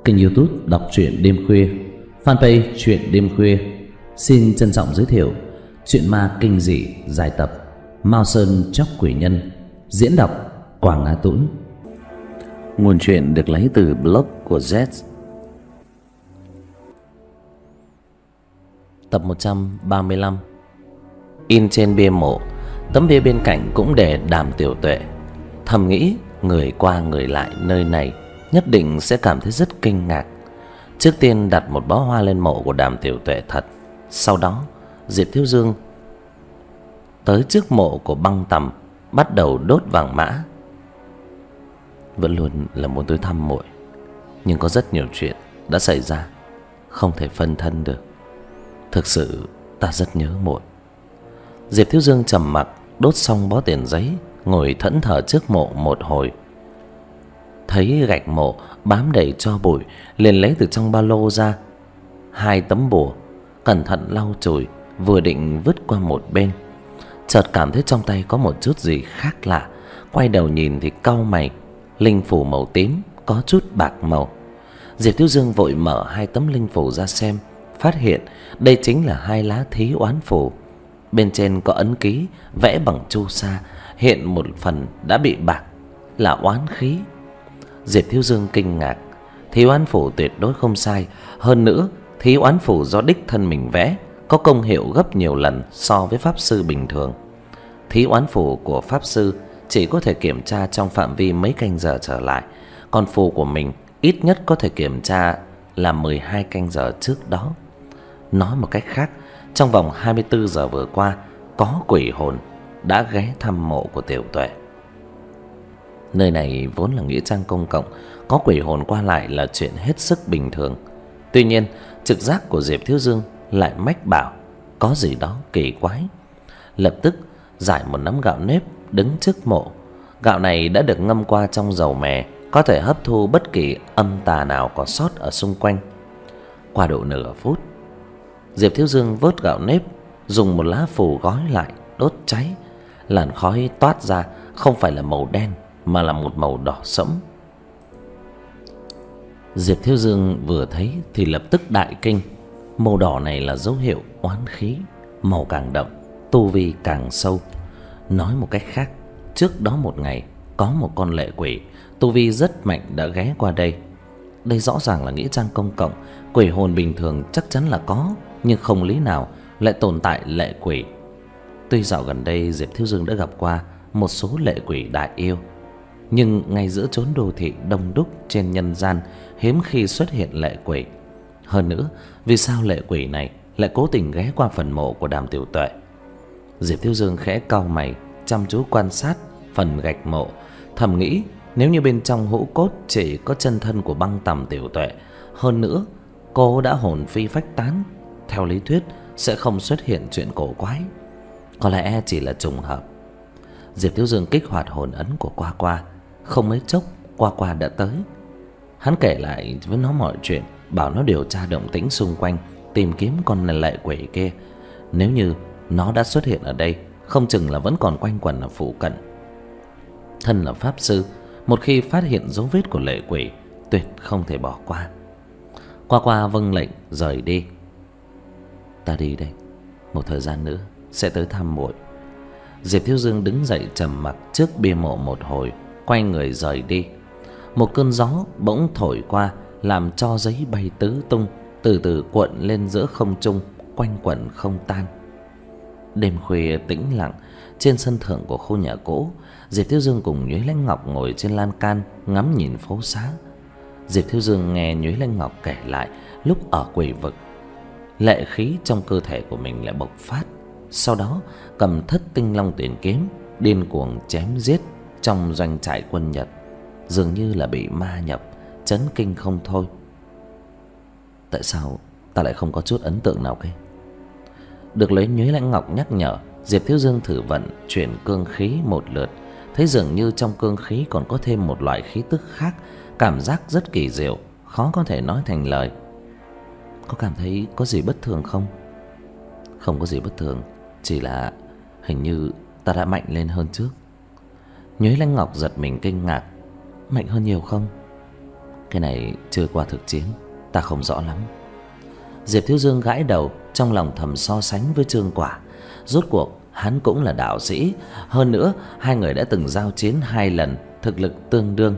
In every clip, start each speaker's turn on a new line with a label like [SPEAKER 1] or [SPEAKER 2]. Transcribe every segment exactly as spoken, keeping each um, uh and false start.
[SPEAKER 1] kênh YouTube đọc truyện đêm khuya, fanpage truyện đêm khuya. Xin trân trọng giới thiệu truyện ma kinh dị dài tập Mao Sơn Chóc Quỷ Nhân, diễn đọc Quảng Á Tũng. Nguồn truyện được lấy từ blog của Z. Tập một trăm ba mươi lăm. In trên bia mộ, tấm bia bên cạnh cũng để Đàm Tiểu Tuệ. Thầm nghĩ người qua người lại nơi này nhất định sẽ cảm thấy rất kinh ngạc. Trước tiên đặt một bó hoa lên mộ của Đàm Tiểu Tuệ thật. Sau đó Diệp Thiếu Dương tới trước mộ của Băng Tầm, bắt đầu đốt vàng mã. Vẫn luôn là muốn tới thăm muội, nhưng có rất nhiều chuyện đã xảy ra, không thể phân thân được. Thực sự ta rất nhớ muội. Diệp Thiếu Dương trầm mặc đốt xong bó tiền giấy, ngồi thẫn thờ trước mộ một hồi. Thấy gạch mộ bám đầy tro bụi, liền lấy từ trong ba lô ra hai tấm bùa, cẩn thận lau chùi, vừa định vứt qua một bên, chợt cảm thấy trong tay có một chút gì khác lạ. Quay đầu nhìn thì cau mày. Linh phù màu tím có chút bạc màu. Diệp Thiếu Dương vội mở hai tấm linh phù ra xem, phát hiện đây chính là hai lá thí oán phù. Bên trên có ấn ký vẽ bằng chu sa, hiện một phần đã bị bạc, là oán khí. Diệp Thiếu Dương kinh ngạc. Thí oán phù tuyệt đối không sai, hơn nữa thí oán phù do đích thân mình vẽ, có công hiệu gấp nhiều lần so với pháp sư bình thường. Thí oán phù của pháp sư chỉ có thể kiểm tra trong phạm vi mấy canh giờ trở lại, còn phù của mình ít nhất có thể kiểm tra là mười hai canh giờ trước đó. Nói một cách khác, trong vòng hai mươi tư giờ vừa qua, có quỷ hồn đã ghé thăm mộ của Tiểu Tuệ. Nơi này vốn là nghĩa trang công cộng, có quỷ hồn qua lại là chuyện hết sức bình thường. Tuy nhiên, trực giác của Diệp Thiếu Dương lại mách bảo có gì đó kỳ quái. Lập tức giải một nắm gạo nếp đứng trước mộ. Gạo này đã được ngâm qua trong dầu mè, có thể hấp thu bất kỳ âm tà nào còn sót ở xung quanh. Qua độ nửa phút, Diệp Thiếu Dương vớt gạo nếp, dùng một lá phù gói lại, đốt cháy. Làn khói toát ra không phải là màu đen, mà là một màu đỏ sẫm. Diệp Thiếu Dương vừa thấy thì lập tức đại kinh. Màu đỏ này là dấu hiệu oán khí, màu càng đậm, tu vi càng sâu. Nói một cách khác, trước đó một ngày có một con lệ quỷ tu vi rất mạnh đã ghé qua đây. Đây rõ ràng là nghĩa trang công cộng, quỷ hồn bình thường chắc chắn là có, nhưng không lý nào lại tồn tại lệ quỷ. Tuy dạo gần đây Diệp Thiếu Dương đã gặp qua một số lệ quỷ đại yêu, nhưng ngay giữa chốn đô thị đông đúc trên nhân gian, hiếm khi xuất hiện lệ quỷ. Hơn nữa, vì sao lệ quỷ này lại cố tình ghé qua phần mộ của Đàm Tiểu Tuệ? Diệp Thiếu Dương khẽ cau mày, chăm chú quan sát phần gạch mộ, thầm nghĩ nếu như bên trong hũ cốt chỉ có chân thân của Băng Tầm Tiểu Tuệ, hơn nữa cô đã hồn phi phách tán, theo lý thuyết sẽ không xuất hiện chuyện cổ quái. Có lẽ chỉ là trùng hợp. Diệp Thiếu Dương kích hoạt hồn ấn của Qua Qua. Không mấy chốc Qua Qua đã tới. Hắn kể lại với nó mọi chuyện, bảo nó điều tra động tĩnh xung quanh, tìm kiếm con lệ quỷ kia. Nếu như nó đã xuất hiện ở đây, không chừng là vẫn còn quanh quẩn ở phụ cận. Thân là pháp sư, một khi phát hiện dấu vết của lệ quỷ, tuyệt không thể bỏ qua. Qua Qua vâng lệnh rời đi. Ta đi đây, một thời gian nữa sẽ tới thăm muội. Diệp Thiếu Dương đứng dậy trầm mặc trước bia mộ một hồi, quay người rời đi. Một cơn gió bỗng thổi qua, làm cho giấy bay tứ tung, từ từ cuộn lên giữa không trung, quanh quẩn không tan. Đêm khuya tĩnh lặng, trên sân thượng của khu nhà cũ, Diệp Thiếu Dương cùng Nhuế Lãnh Ngọc ngồi trên lan can ngắm nhìn phố xá. Diệp Thiếu Dương nghe Nhuế Lãnh Ngọc kể lại lúc ở quỷ vực, lệ khí trong cơ thể của mình lại bộc phát. Sau đó cầm Thất Tinh Long Tuyển kiếm điên cuồng chém giết trong doanh trại quân Nhật, dường như là bị ma nhập, chấn kinh không thôi. Tại sao ta lại không có chút ấn tượng nào kia? Được lấy Nhuế Lãnh Ngọc nhắc nhở, Diệp Thiếu Dương thử vận chuyển cương khí một lượt, thấy dường như trong cương khí còn có thêm một loại khí tức khác, cảm giác rất kỳ diệu, khó có thể nói thành lời. Có cảm thấy có gì bất thường không? Không có gì bất thường, chỉ là hình như ta đã mạnh lên hơn trước. Nhuế Lãnh Ngọc giật mình kinh ngạc. Mạnh hơn nhiều không? Cái này chưa qua thực chiến, ta không rõ lắm. Diệp Thiếu Dương gãi đầu, trong lòng thầm so sánh với Trương Quả. Rốt cuộc hắn cũng là đạo sĩ, hơn nữa hai người đã từng giao chiến hai lần, thực lực tương đương.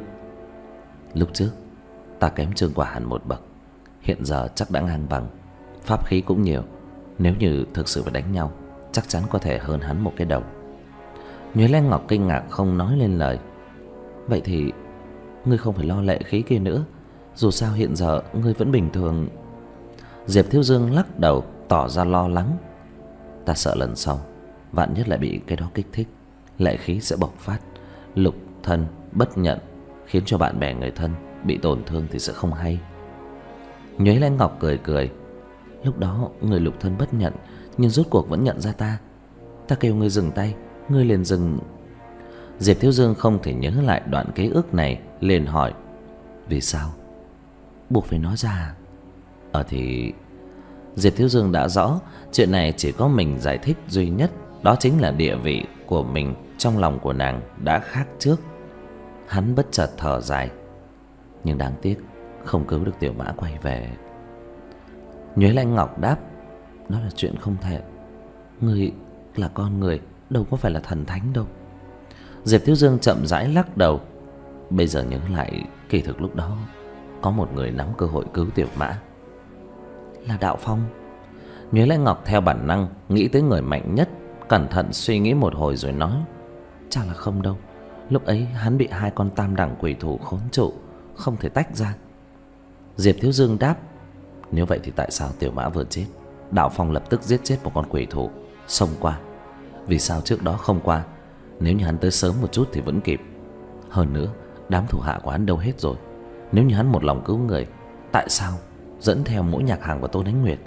[SPEAKER 1] Lúc trước ta kém Trương Quả hẳn một bậc, hiện giờ chắc đã ngang bằng, pháp khí cũng nhiều. Nếu như thực sự phải đánh nhau, chắc chắn có thể hơn hắn một cái đầu. Nhuế Lan Ngọc kinh ngạc không nói lên lời. Vậy thì ngươi không phải lo lệ khí kia nữa, dù sao hiện giờ ngươi vẫn bình thường. Diệp Thiếu Dương lắc đầu tỏ ra lo lắng. Ta sợ lần sau vạn nhất lại bị cái đó kích thích, lệ khí sẽ bộc phát, lục thân bất nhận, khiến cho bạn bè người thân bị tổn thương thì sẽ không hay. Nhuế Lan Ngọc cười cười. Lúc đó người lục thân bất nhận, nhưng rốt cuộc vẫn nhận ra ta. Ta kêu ngươi dừng tay, ngươi liền dừng. Diệp Thiếu Dương không thể nhớ lại đoạn ký ức này, liền hỏi: vì sao? Buộc phải nói ra. Ờ thì Diệp Thiếu Dương đã rõ, chuyện này chỉ có mình giải thích duy nhất, đó chính là địa vị của mình trong lòng của nàng đã khác trước. Hắn bất chợt thở dài. Nhưng đáng tiếc không cứu được tiểu mã quay về. Nhuế Lan Ngọc đáp: đó là chuyện không thể. Ngươi là con người, đâu có phải là thần thánh đâu. Diệp Thiếu Dương chậm rãi lắc đầu. Bây giờ nhớ lại, kỳ thực lúc đó có một người nắm cơ hội cứu tiểu mã. Là Đạo Phong. Nhuế Lan Ngọc theo bản năng nghĩ tới người mạnh nhất, cẩn thận suy nghĩ một hồi rồi nói: chắc là không đâu. Lúc ấy hắn bị hai con tam đẳng quỷ thủ khốn trụ, không thể tách ra. Diệp Thiếu Dương đáp: nếu vậy thì tại sao tiểu mã vừa chết, Đạo Phong lập tức giết chết một con quỷ thủ, xông qua? Vì sao trước đó không qua? Nếu như hắn tới sớm một chút thì vẫn kịp. Hơn nữa đám thủ hạ của hắn đâu hết rồi? Nếu như hắn một lòng cứu người, tại sao dẫn theo Mỗ Nhạc Hàng và Tô Đánh Nguyệt?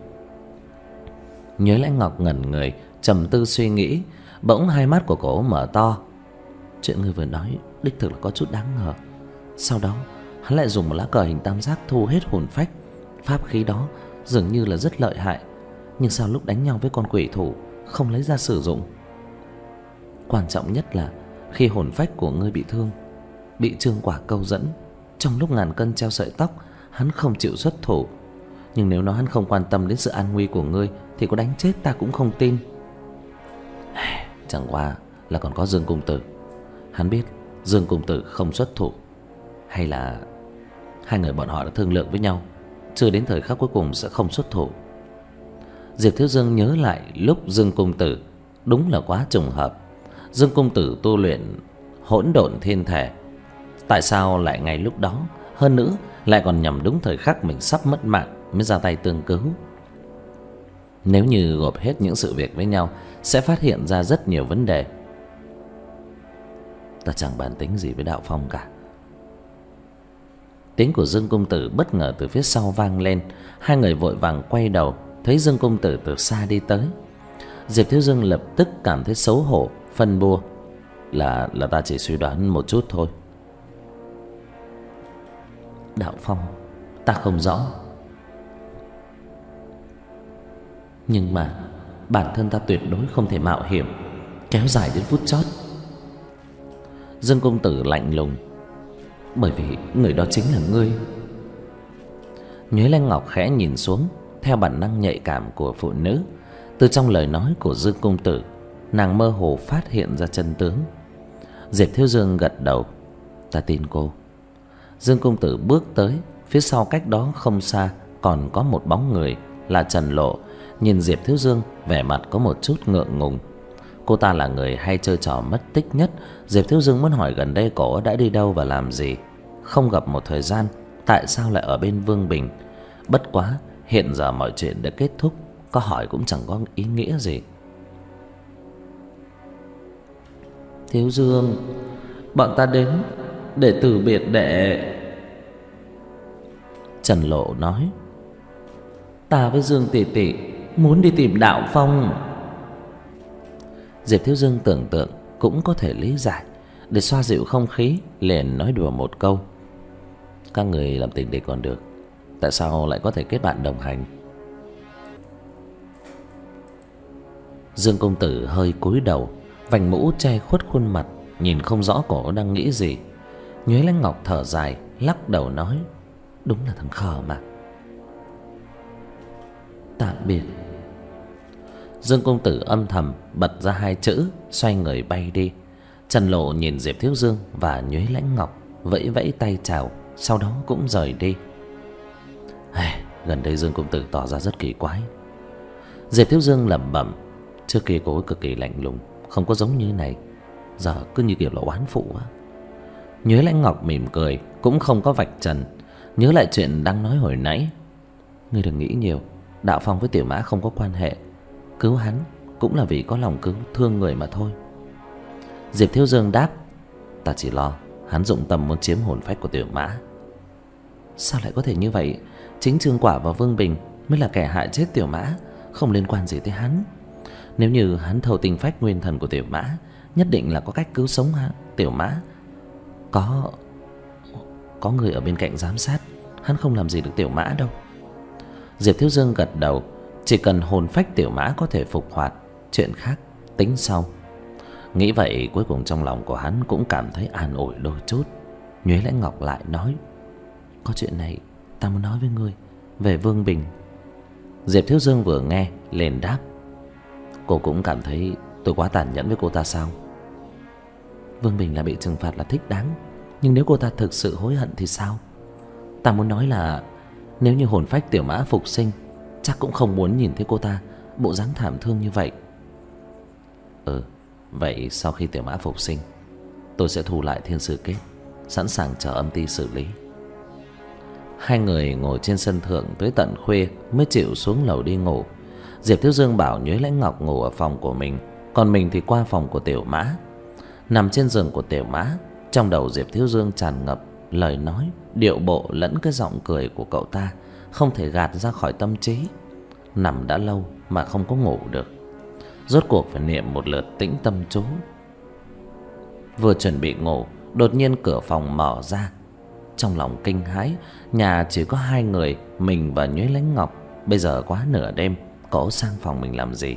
[SPEAKER 1] Nhuế Lan Ngọc ngẩn người, trầm tư suy nghĩ. Bỗng hai mắt của cổ mở to. Chuyện ngươi vừa nói đích thực là có chút đáng ngờ. Sau đó hắn lại dùng một lá cờ hình tam giác thu hết hồn phách. Pháp khí đó dường như là rất lợi hại, nhưng sao lúc đánh nhau với con quỷ thủ không lấy ra sử dụng? Quan trọng nhất là khi hồn phách của ngươi bị thương, bị Trương Quả câu dẫn, trong lúc ngàn cân treo sợi tóc, hắn không chịu xuất thủ. Nhưng nếu nói hắn không quan tâm đến sự an nguy của ngươi thì có đánh chết ta cũng không tin. Chẳng qua là còn có Dương Cung Tử. Hắn biết Dương Cung Tử không xuất thủ, hay là hai người bọn họ đã thương lượng với nhau, chưa đến thời khắc cuối cùng sẽ không xuất thủ. Diệp Thiếu Dương nhớ lại lúc Dương Cung Tử, đúng là quá trùng hợp. Dương Cung Tử tu luyện hỗn độn thiên thể, tại sao lại ngay lúc đó, hơn nữa lại còn nhằm đúng thời khắc mình sắp mất mạng mới ra tay tương cứu? Nếu như gộp hết những sự việc với nhau, sẽ phát hiện ra rất nhiều vấn đề. Ta chẳng bàn tính gì với Đạo Phong cả. Tiếng của Dương Cung Tử bất ngờ từ phía sau vang lên. Hai người vội vàng quay đầu, thấy Dương Cung Tử từ xa đi tới. Diệp Thiếu Dương lập tức cảm thấy xấu hổ, phân bua: Là là ta chỉ suy đoán một chút thôi. Đạo Phong, ta không rõ. Nhưng mà bản thân ta tuyệt đối không thể mạo hiểm kéo dài đến phút chót. Dương Cung Tử lạnh lùng: bởi vì người đó chính là ngươi. Nhuế Lan Ngọc khẽ nhìn xuống, theo bản năng nhạy cảm của phụ nữ, từ trong lời nói của Dương Cung Tử, nàng mơ hồ phát hiện ra chân tướng. Diệp Thiếu Dương gật đầu: ta tin cô. Dương Cung Tử bước tới, phía sau cách đó không xa còn có một bóng người là Trần Lộ. Nhìn Diệp Thiếu Dương, vẻ mặt có một chút ngượng ngùng. Cô ta là người hay chơi trò mất tích nhất. Diệp Thiếu Dương muốn hỏi gần đây cổ đã đi đâu và làm gì. Không gặp một thời gian, tại sao lại ở bên Vương Bình? Bất quá hiện giờ mọi chuyện đã kết thúc, có hỏi cũng chẳng có ý nghĩa gì. Thiếu Dương, bọn ta đến để từ biệt đệ. Trần Lộ nói: ta với Dương tỷ tỷ muốn đi tìm Đạo Phong. Diệp Thiếu Dương tưởng tượng cũng có thể lý giải, để xoa dịu không khí liền nói đùa một câu: các người làm tình địch còn được, tại sao lại có thể kết bạn đồng hành? Dương Công Tử hơi cúi đầu, vành mũ che khuất khuôn mặt, nhìn không rõ cổ đang nghĩ gì. Nhuế Lan Ngọc thở dài, lắc đầu nói: Đúng là thằng khờ mà. Tạm biệt. Dương công tử âm thầm bật ra hai chữ, xoay người bay đi. Trần Lộ nhìn Diệp Thiếu Dương và Nhuế Lãnh Ngọc, vẫy vẫy tay chào, sau đó cũng rời đi. Hey, gần đây Dương công tử tỏ ra rất kỳ quái. Diệp Thiếu Dương lẩm bẩm. Trước kia cô ấy cực kỳ lạnh lùng, không có giống như này. Giờ cứ như kiểu là oán phụ á. Nhuế Lãnh Ngọc mỉm cười, cũng không có vạch trần. Nhớ lại chuyện đang nói hồi nãy. Ngươi đừng nghĩ nhiều, Đạo Phong với Tiểu Mã không có quan hệ. Cứu hắn cũng là vì có lòng cứu thương người mà thôi. Diệp Thiếu Dương đáp. Ta chỉ lo hắn dụng tâm muốn chiếm hồn phách của Tiểu Mã. Sao lại có thể như vậy? Chính Trương Quả và Vương Bình mới là kẻ hại chết Tiểu Mã, không liên quan gì tới hắn. Nếu như hắn thâu tinh phách nguyên thần của Tiểu Mã, nhất định là có cách cứu sống Tiểu Mã. Có Có người ở bên cạnh giám sát, hắn không làm gì được Tiểu Mã đâu. Diệp Thiếu Dương gật đầu. Chỉ cần hồn phách Tiểu Mã có thể phục hoạt, chuyện khác tính sau. Nghĩ vậy cuối cùng trong lòng của hắn cũng cảm thấy an ủi đôi chút. Nhuế Lãnh Ngọc lại nói. Có chuyện này ta muốn nói với ngươi, về Vương Bình. Diệp Thiếu Dương vừa nghe liền đáp. Cô cũng cảm thấy tôi quá tàn nhẫn với cô ta sao? Vương Bình là bị trừng phạt là thích đáng, nhưng nếu cô ta thực sự hối hận thì sao? Ta muốn nói là nếu như hồn phách Tiểu Mã phục sinh, chắc cũng không muốn nhìn thấy cô ta bộ dáng thảm thương như vậy. Ừ, vậy sau khi Tiểu Mã phục sinh, tôi sẽ thu lại thiên sư kết, sẵn sàng chờ âm ty xử lý. Hai người ngồi trên sân thượng tới tận khuya mới chịu xuống lầu đi ngủ. Diệp Thiếu Dương bảo Nhuế Lãnh Ngọc ngủ ở phòng của mình, còn mình thì qua phòng của Tiểu Mã. Nằm trên giường của Tiểu Mã, trong đầu Diệp Thiếu Dương tràn ngập lời nói, điệu bộ lẫn cái giọng cười của cậu ta, không thể gạt ra khỏi tâm trí. Nằm đã lâu mà không có ngủ được, rốt cuộc phải niệm một lượt tĩnh tâm chú. Vừa chuẩn bị ngủ, đột nhiên cửa phòng mở ra. Trong lòng kinh hãi, nhà chỉ có hai người, mình và Nhuế Lãnh Ngọc. Bây giờ quá nửa đêm, cậu sang phòng mình làm gì?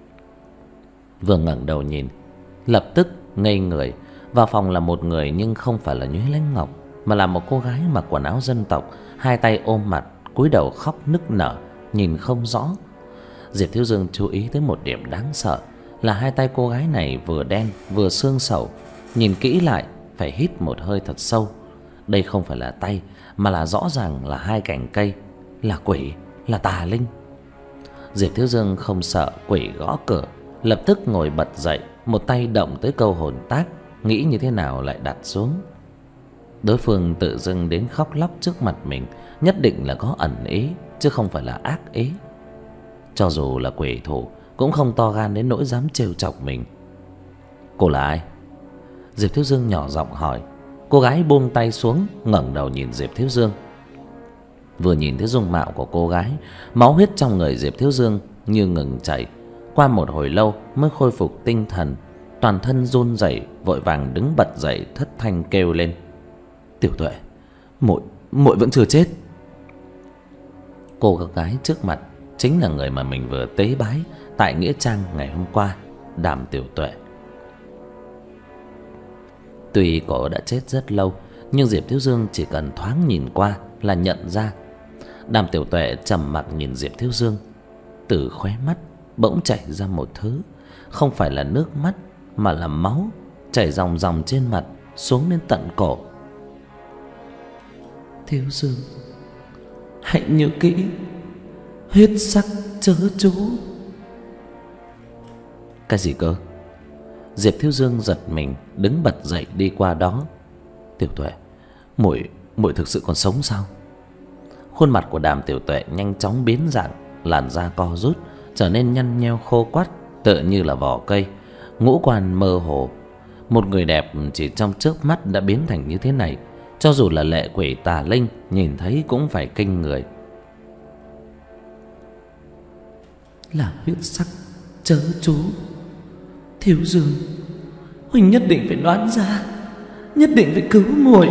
[SPEAKER 1] Vừa ngẩng đầu nhìn, lập tức ngây người. Vào phòng là một người, nhưng không phải là Nhuế Lãnh Ngọc, mà là một cô gái mặc quần áo dân tộc, hai tay ôm mặt, cúi đầu khóc nức nở, nhìn không rõ. Diệp Thiếu Dương chú ý tới một điểm đáng sợ, là hai tay cô gái này vừa đen vừa xương sầu. Nhìn kỹ lại phải hít một hơi thật sâu. Đây không phải là tay, mà là rõ ràng là hai cành cây, là quỷ, là tà linh. Diệp Thiếu Dương không sợ quỷ gõ cửa, lập tức ngồi bật dậy, một tay động tới câu hồn tác, nghĩ như thế nào lại đặt xuống. Đối phương tự dưng đến khóc lóc trước mặt mình, nhất định là có ẩn ý, chứ không phải là ác ý. Cho dù là quỷ thủ cũng không to gan đến nỗi dám trêu chọc mình. Cô là ai? Diệp Thiếu Dương nhỏ giọng hỏi. Cô gái buông tay xuống, ngẩng đầu nhìn Diệp Thiếu Dương. Vừa nhìn thấy dung mạo của cô gái, máu huyết trong người Diệp Thiếu Dương như ngừng chảy. Qua một hồi lâu mới khôi phục tinh thần, toàn thân run rẩy, vội vàng đứng bật dậy, thất thanh kêu lên. Tiểu Tuệ, muội muội vẫn chưa chết. Cô gái trước mặt chính là người mà mình vừa tế bái tại nghĩa trang ngày hôm qua, Đàm Tiểu Tuệ. Tuy cô đã chết rất lâu, nhưng Diệp Thiếu Dương chỉ cần thoáng nhìn qua là nhận ra. Đàm Tiểu Tuệ trầm mặc nhìn Diệp Thiếu Dương, từ khóe mắt bỗng chảy ra một thứ, không phải là nước mắt mà là máu, chảy ròng ròng trên mặt xuống đến tận cổ. Thiếu Dương, hãy nhớ kỹ, huyết sắc chớ chú. Cái gì cơ? Diệp Thiếu Dương giật mình, đứng bật dậy đi qua đó. Tiểu Tuệ, muội muội thực sự còn sống sao? Khuôn mặt của Đàm Tiểu Tuệ nhanh chóng biến dạng, làn da co rút, trở nên nhăn nheo khô quắt, tựa như là vỏ cây, ngũ quan mơ hồ. Một người đẹp chỉ trong chớp mắt đã biến thành như thế này, cho dù là lệ quỷ tà linh nhìn thấy cũng phải kinh người. Là huyết sắc chớ chú. Thiếu Dương, huynh nhất định phải đoán ra, nhất định phải cứu muội.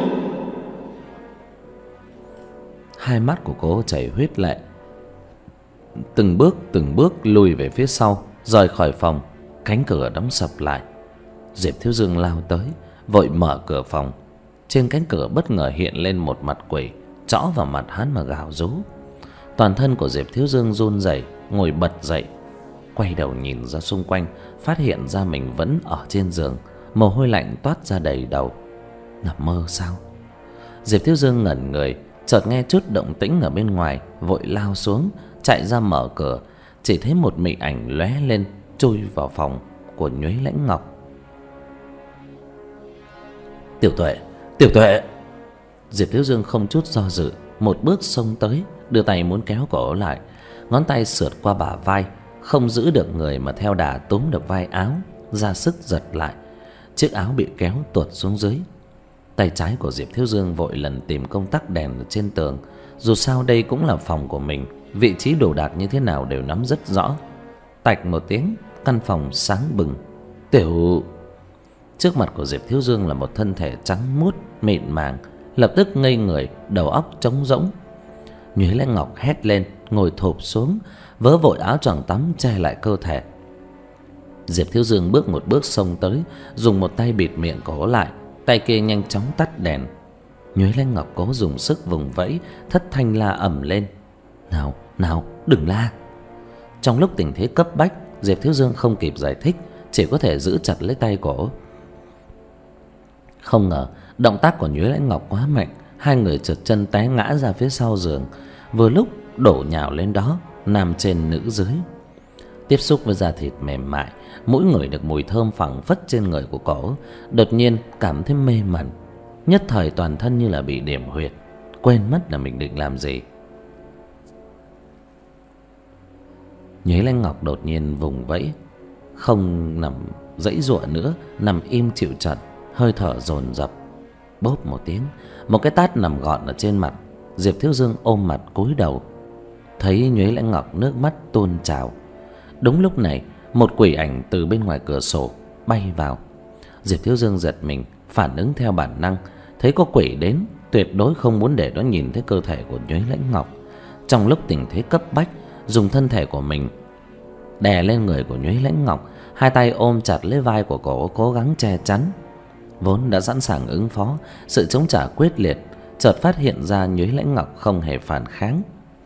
[SPEAKER 1] Hai mắt của cô chảy huyết lệ, từng bước từng bước lùi về phía sau, rời khỏi phòng. Cánh cửa đóng sập lại. Diệp Thiếu Dương lao tới, vội mở cửa phòng. Trên cánh cửa bất ngờ hiện lên một mặt quỷ, chõ vào mặt hắn mà gào rú. Toàn thân của Diệp Thiếu Dương run rẩy, ngồi bật dậy, quay đầu nhìn ra xung quanh, phát hiện ra mình vẫn ở trên giường, mồ hôi lạnh toát ra đầy đầu. Nằm mơ sao? Diệp Thiếu Dương ngẩn người, chợt nghe chút động tĩnh ở bên ngoài, vội lao xuống, chạy ra mở cửa, chỉ thấy một mị ảnh lóe lên chui vào phòng của Nhuế Lãnh Ngọc. Tiểu Tuệ, Tiểu Tuệ! Diệp Thiếu Dương không chút do dự, một bước xông tới, đưa tay muốn kéo cổ lại, ngón tay sượt qua bả vai, không giữ được người mà theo đà túm được vai áo, ra sức giật lại. Chiếc áo bị kéo tuột xuống dưới. Tay trái của Diệp Thiếu Dương vội lần tìm công tắc đèn ở trên tường, dù sao đây cũng là phòng của mình, vị trí đồ đạc như thế nào đều nắm rất rõ. Tạch một tiếng, căn phòng sáng bừng. Tiểu... Trước mặt của Diệp Thiếu Dương là một thân thể trắng muốt, mịn màng, lập tức ngây người, đầu óc trống rỗng. Nhuế Lãnh Ngọc hét lên, ngồi thụp xuống, vớ vội áo choàng tắm che lại cơ thể. Diệp Thiếu Dương bước một bước xông tới, dùng một tay bịt miệng cổ lại, tay kia nhanh chóng tắt đèn. Nhuế Lãnh Ngọc cố dùng sức vùng vẫy, thất thanh la ầm lên: "Nào, nào, đừng la!" Trong lúc tình thế cấp bách, Diệp Thiếu Dương không kịp giải thích, chỉ có thể giữ chặt lấy tay cổ. Không ngờ động tác của Nhuế Lãnh Ngọc quá mạnh, hai người trượt chân té ngã ra phía sau giường, vừa lúc đổ nhào lên đó, nam trên nữ dưới. Tiếp xúc với da thịt mềm mại, mỗi người được mùi thơm phảng phất trên người của cổ, đột nhiên cảm thấy mê mẩn, nhất thời toàn thân như là bị điểm huyệt, quên mất là mình định làm gì. Nhuế Lãnh Ngọc đột nhiên vùng vẫy, không nằm giãy giụa nữa, nằm im chịu trận, hơi thở dồn dập. Bốp một tiếng, một cái tát nằm gọn ở trên mặt. Diệp Thiếu Dương ôm mặt cúi đầu, thấy Nhuế Lãnh Ngọc nước mắt tuôn trào. Đúng lúc này, một quỷ ảnh từ bên ngoài cửa sổ bay vào. Diệp Thiếu Dương giật mình, phản ứng theo bản năng, thấy có quỷ đến, tuyệt đối không muốn để nó nhìn thấy cơ thể của Nhuế Lãnh Ngọc. Trong lúc tình thế cấp bách, dùng thân thể của mình đè lên người của Nhuế Lãnh Ngọc, hai tay ôm chặt lấy vai của cổ, cố gắng che chắn. Vốn đã sẵn sàng ứng phó, sự chống trả quyết liệt, chợt phát hiện ra Nhuế Lãnh Ngọc không hề phản kháng.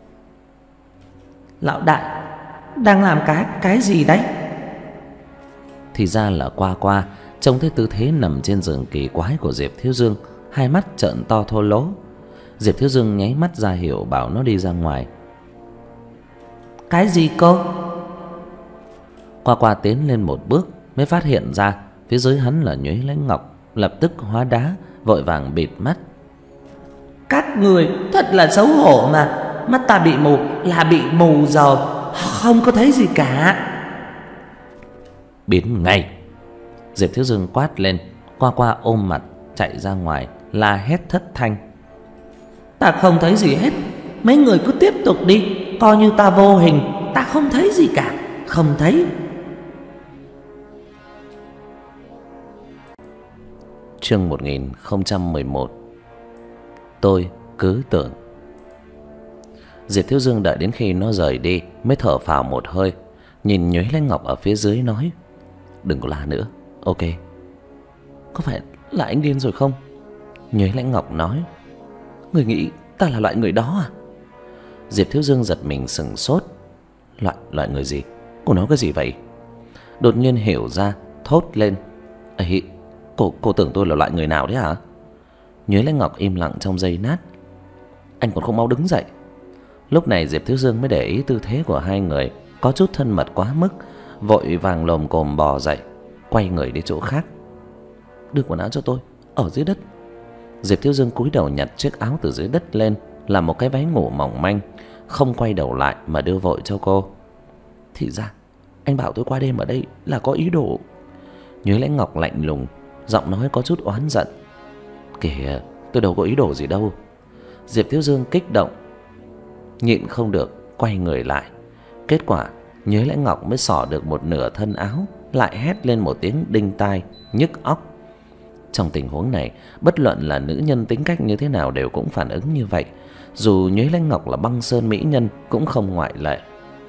[SPEAKER 2] "Lão đại, đang làm cái cái gì đấy?"
[SPEAKER 1] Thì ra là Qua Qua, trông thấy tư thế nằm trên giường kỳ quái của Diệp Thiếu Dương, hai mắt trợn to thô lố. Diệp Thiếu Dương nháy mắt ra hiệu bảo nó đi ra ngoài.
[SPEAKER 2] "Cái gì cô?"
[SPEAKER 1] Qua Qua tiến lên một bước mới phát hiện ra phía dưới hắn là Nhuế Lãnh Ngọc, lập tức hóa đá, vội vàng bịt mắt.
[SPEAKER 2] "Các người thật là xấu hổ mà, mắt ta bị mù là bị mù rồi, không có thấy gì cả."
[SPEAKER 1] "Biến ngay!" Diệp Thiếu Dương quát lên. Qua Qua ôm mặt chạy ra ngoài, la hét thất thanh:
[SPEAKER 2] "Ta không thấy gì hết, mấy người cứ tiếp tục đi, coi như ta vô hình, ta không thấy gì cả, không thấy."
[SPEAKER 1] Chương một nghìn không trăm mười một. Tôi cứ tưởng. Diệp Thiếu Dương đợi đến khi nó rời đi mới thở phào một hơi, nhìn Nhuế Lãnh Ngọc ở phía dưới nói: "Đừng có la nữa, ok?"
[SPEAKER 2] "Có phải là anh điên rồi không?"
[SPEAKER 1] Nhuế Lãnh Ngọc nói.
[SPEAKER 2] "Người nghĩ ta là loại người đó à?"
[SPEAKER 1] Diệp Thiếu Dương giật mình sững sốt. Loại loại người gì? Cô nói cái gì vậy? Đột nhiên hiểu ra, thốt lên: "Ấy, cô cô tưởng tôi là loại người nào đấy hả?" Nhuế Lãnh Ngọc im lặng trong giây lát. "Anh còn không mau đứng dậy." Lúc này Diệp Thiếu Dương mới để ý tư thế của hai người có chút thân mật quá mức, vội vàng lồm cồm bò dậy, quay người đi chỗ khác.
[SPEAKER 2] "Đưa quần áo cho tôi, ở dưới đất."
[SPEAKER 1] Diệp Thiếu Dương cúi đầu nhặt chiếc áo từ dưới đất lên, là một cái váy ngủ mỏng manh, không quay đầu lại mà đưa vội cho cô.
[SPEAKER 2] "Thì ra anh bảo tôi qua đêm ở đây là có ý đồ."
[SPEAKER 1] Nhuế Lãnh Ngọc lạnh lùng, giọng nói có chút oán giận. "Kìa, tôi đâu có ý đồ gì đâu." Diệp Thiếu Dương kích động, nhịn không được quay người lại. Kết quả Nhuế Lãnh Ngọc mới xỏ được một nửa thân áo, lại hét lên một tiếng đinh tai nhức óc. Trong tình huống này, bất luận là nữ nhân tính cách như thế nào đều cũng phản ứng như vậy, dù Nhuế Lãnh Ngọc là băng sơn mỹ nhân cũng không ngoại lệ.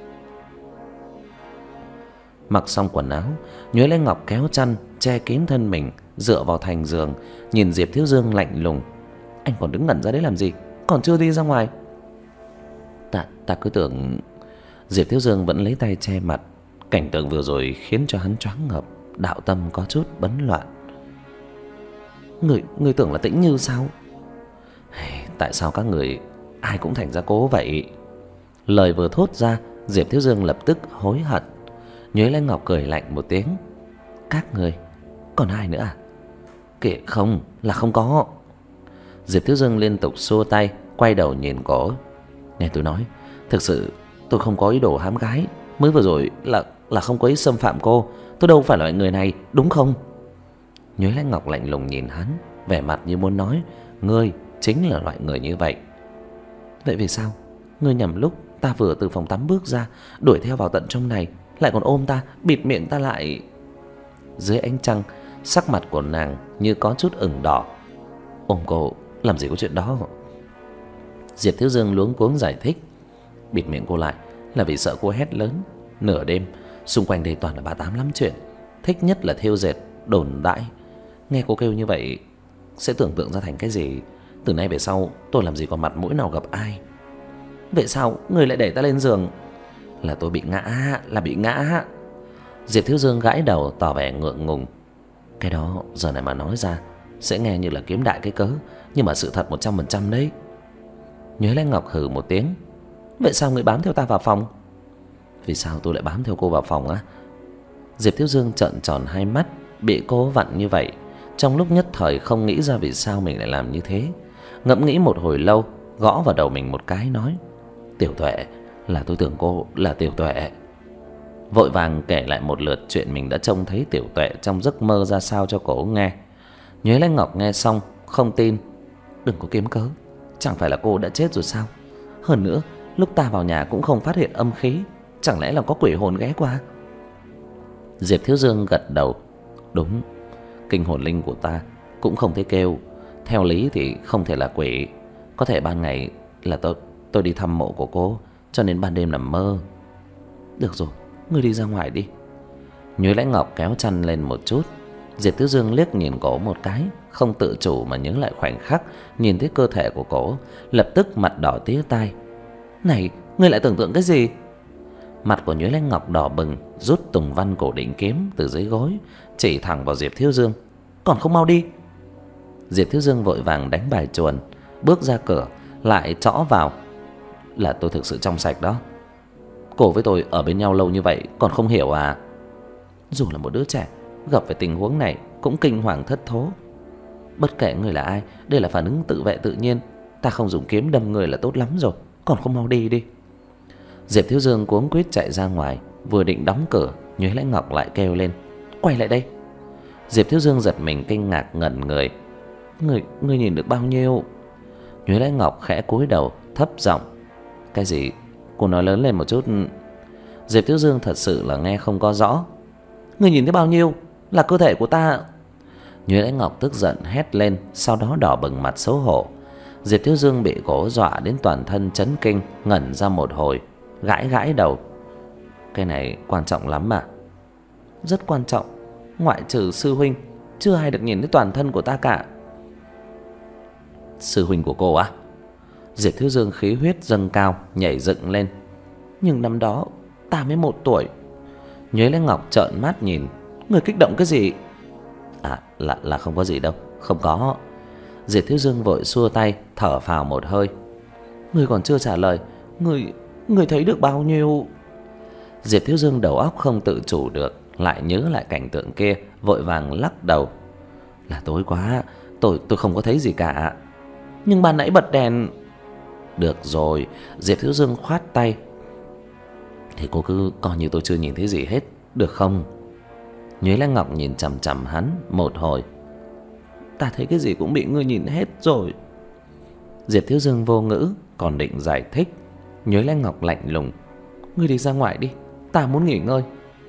[SPEAKER 1] Mặc xong quần áo, Nhuế Lãnh Ngọc kéo chăn che kín thân mình, dựa vào thành giường, nhìn Diệp Thiếu Dương lạnh lùng: "Anh còn đứng ngẩn ra đấy làm gì?
[SPEAKER 2] còn chưa đi ra ngoài.
[SPEAKER 1] Ta, ta cứ tưởng... Diệp Thiếu Dương vẫn lấy tay che mặt. Cảnh tượng vừa rồi khiến cho hắn choáng ngợp, đạo tâm có chút bấn loạn.
[SPEAKER 2] Người, người tưởng là Tĩnh Như sao?
[SPEAKER 1] Tại sao các người ai cũng thành ra cố vậy? Lời vừa thốt ra, Diệp Thiếu Dương lập tức hối hận. Nhuế Lãnh Ngọc cười lạnh một tiếng. Các người? Còn ai nữa à? Kệ, không, là không có. Diệp Thiếu Dương liên tục xua tay, quay đầu nhìn cổ. Nghe tôi nói, thực sự tôi không có ý đồ hãm gái. Mới vừa rồi là là không có ý xâm phạm cô. Tôi đâu phải loại người này, đúng không? Nhuế Lãnh Ngọc lạnh lùng nhìn hắn, vẻ mặt như muốn nói, ngươi chính là loại người như vậy. Vậy vì sao ngươi nhằm lúc ta vừa từ phòng tắm bước ra, đuổi theo vào tận trong này, lại còn ôm ta, bịt miệng ta lại? Dưới ánh trăng, sắc mặt của nàng như có chút ửng đỏ. Ôm cô làm gì có chuyện đó? Diệp Thiếu Dương luống cuống giải thích. Bịt miệng cô lại là vì sợ cô hét lớn. Nửa đêm xung quanh đây toàn là bà tám lắm chuyện, thích nhất là thêu dệt, đồn đãi. Nghe cô kêu như vậy sẽ tưởng tượng ra thành cái gì? Từ nay về sau tôi làm gì còn mặt mũi nào gặp ai.
[SPEAKER 2] Vậy sao người lại đẩy ta lên giường?
[SPEAKER 1] Là tôi bị ngã, là bị ngã. Diệp Thiếu Dương gãi đầu tỏ vẻ ngượng ngùng. Cái đó giờ này mà nói ra sẽ nghe như là kiếm đại cái cớ, nhưng mà sự thật một trăm phần trăm đấy. Nhuế Lãnh Ngọc hừ một tiếng.
[SPEAKER 2] Vậy sao người bám theo ta vào phòng?
[SPEAKER 1] Vì sao tôi lại bám theo cô vào phòng á? Diệp Thiếu Dương trợn tròn hai mắt, bị cô vặn như vậy, trong lúc nhất thời không nghĩ ra vì sao mình lại làm như thế. Ngẫm nghĩ một hồi lâu, gõ vào đầu mình một cái nói, Tiểu Tuệ, là tôi tưởng cô là Tiểu Tuệ. Vội vàng kể lại một lượt chuyện mình đã trông thấy Tiểu Tuệ trong giấc mơ ra sao cho cô nghe. Nhuế Lãnh Ngọc nghe xong không tin. Đừng có kiếm cớ, chẳng phải là cô đã chết rồi sao? Hơn nữa lúc ta vào nhà cũng không phát hiện âm khí, chẳng lẽ là có quỷ hồn ghé qua? Diệp Thiếu Dương gật đầu. Đúng, kinh hồn linh của ta cũng không thấy kêu. Theo lý thì không thể là quỷ. Có thể ban ngày là tôi tôi đi thăm mộ của cô, cho nên ban đêm nằm mơ. Được rồi, ngươi đi ra ngoài đi. Nhuế Lãnh Ngọc kéo chăn lên một chút. Diệp Thiếu Dương liếc nhìn cổ một cái, không tự chủ mà nhớ lại khoảnh khắc nhìn thấy cơ thể của cổ, lập tức mặt đỏ tía tai.
[SPEAKER 2] Này, ngươi lại tưởng tượng cái gì?
[SPEAKER 1] Mặt của Nhuế Lãnh Ngọc đỏ bừng, rút tùng văn cổ định kiếm từ dưới gối, chỉ thẳng vào Diệp Thiếu Dương.
[SPEAKER 2] Còn không mau đi.
[SPEAKER 1] Diệp Thiếu Dương vội vàng đánh bài chuồn, bước ra cửa, lại trõ vào. Là tôi thực sự trong sạch đó. Cô với tôi ở bên nhau lâu như vậy còn không hiểu à?
[SPEAKER 2] Dù là một đứa trẻ, gặp phải tình huống này cũng kinh hoàng thất thố. Bất kể người là ai, đây là phản ứng tự vệ tự nhiên. Ta không dùng kiếm đâm người là tốt lắm rồi, còn không mau đi đi.
[SPEAKER 1] Diệp Thiếu Dương cuống quýt chạy ra ngoài, vừa định đóng cửa, Nhuế Lãnh Ngọc lại kêu lên, quay lại đây. Diệp Thiếu Dương giật mình kinh ngạc ngẩn người.
[SPEAKER 2] Người, người nhìn được bao nhiêu?
[SPEAKER 1] Nhuế Lãnh Ngọc khẽ cúi đầu thấp giọng. Cái gì? Cô nói lớn lên một chút. Diệp Thiếu Dương thật sự là nghe không có rõ.
[SPEAKER 2] Người nhìn thấy bao nhiêu? Là cơ thể của ta.
[SPEAKER 1] Nhuế Lãnh Ngọc tức giận hét lên, sau đó đỏ bừng mặt xấu hổ. Diệp Thiếu Dương bị cổ dọa đến toàn thân chấn kinh, ngẩn ra một hồi, gãi gãi đầu. Cái này quan trọng lắm mà.
[SPEAKER 2] Rất quan trọng, ngoại trừ sư huynh, chưa ai được nhìn thấy toàn thân của ta cả.
[SPEAKER 1] Sư huynh của cô à? Diệp Thiếu Dương khí huyết dâng cao, nhảy dựng lên.
[SPEAKER 2] Nhưng năm đó ta mới một tuổi.
[SPEAKER 1] Nhuế Lãnh Ngọc trợn mắt nhìn.
[SPEAKER 2] Người kích động cái gì?
[SPEAKER 1] À, là, là không có gì đâu, không có. Diệp Thiếu Dương vội xua tay, thở phào một hơi.
[SPEAKER 2] Người còn chưa trả lời. Người, người thấy được bao nhiêu?
[SPEAKER 1] Diệp Thiếu Dương đầu óc không tự chủ được, lại nhớ lại cảnh tượng kia, vội vàng lắc đầu. Là tối quá, tôi tôi không có thấy gì cả.
[SPEAKER 2] Nhưng ban nãy bật đèn.
[SPEAKER 1] Được rồi, Diệp Thiếu Dương khoát tay. Thì cô cứ coi như tôi chưa nhìn thấy gì hết, được không? Nhuế Lãnh Ngọc nhìn chằm chằm hắn một hồi.
[SPEAKER 2] Ta thấy cái gì cũng bị ngươi nhìn hết rồi.
[SPEAKER 1] Diệp Thiếu Dương vô ngữ, còn định giải thích. Nhuế Lãnh Ngọc lạnh lùng.
[SPEAKER 2] Ngươi đi ra ngoài đi, ta muốn nghỉ ngơi.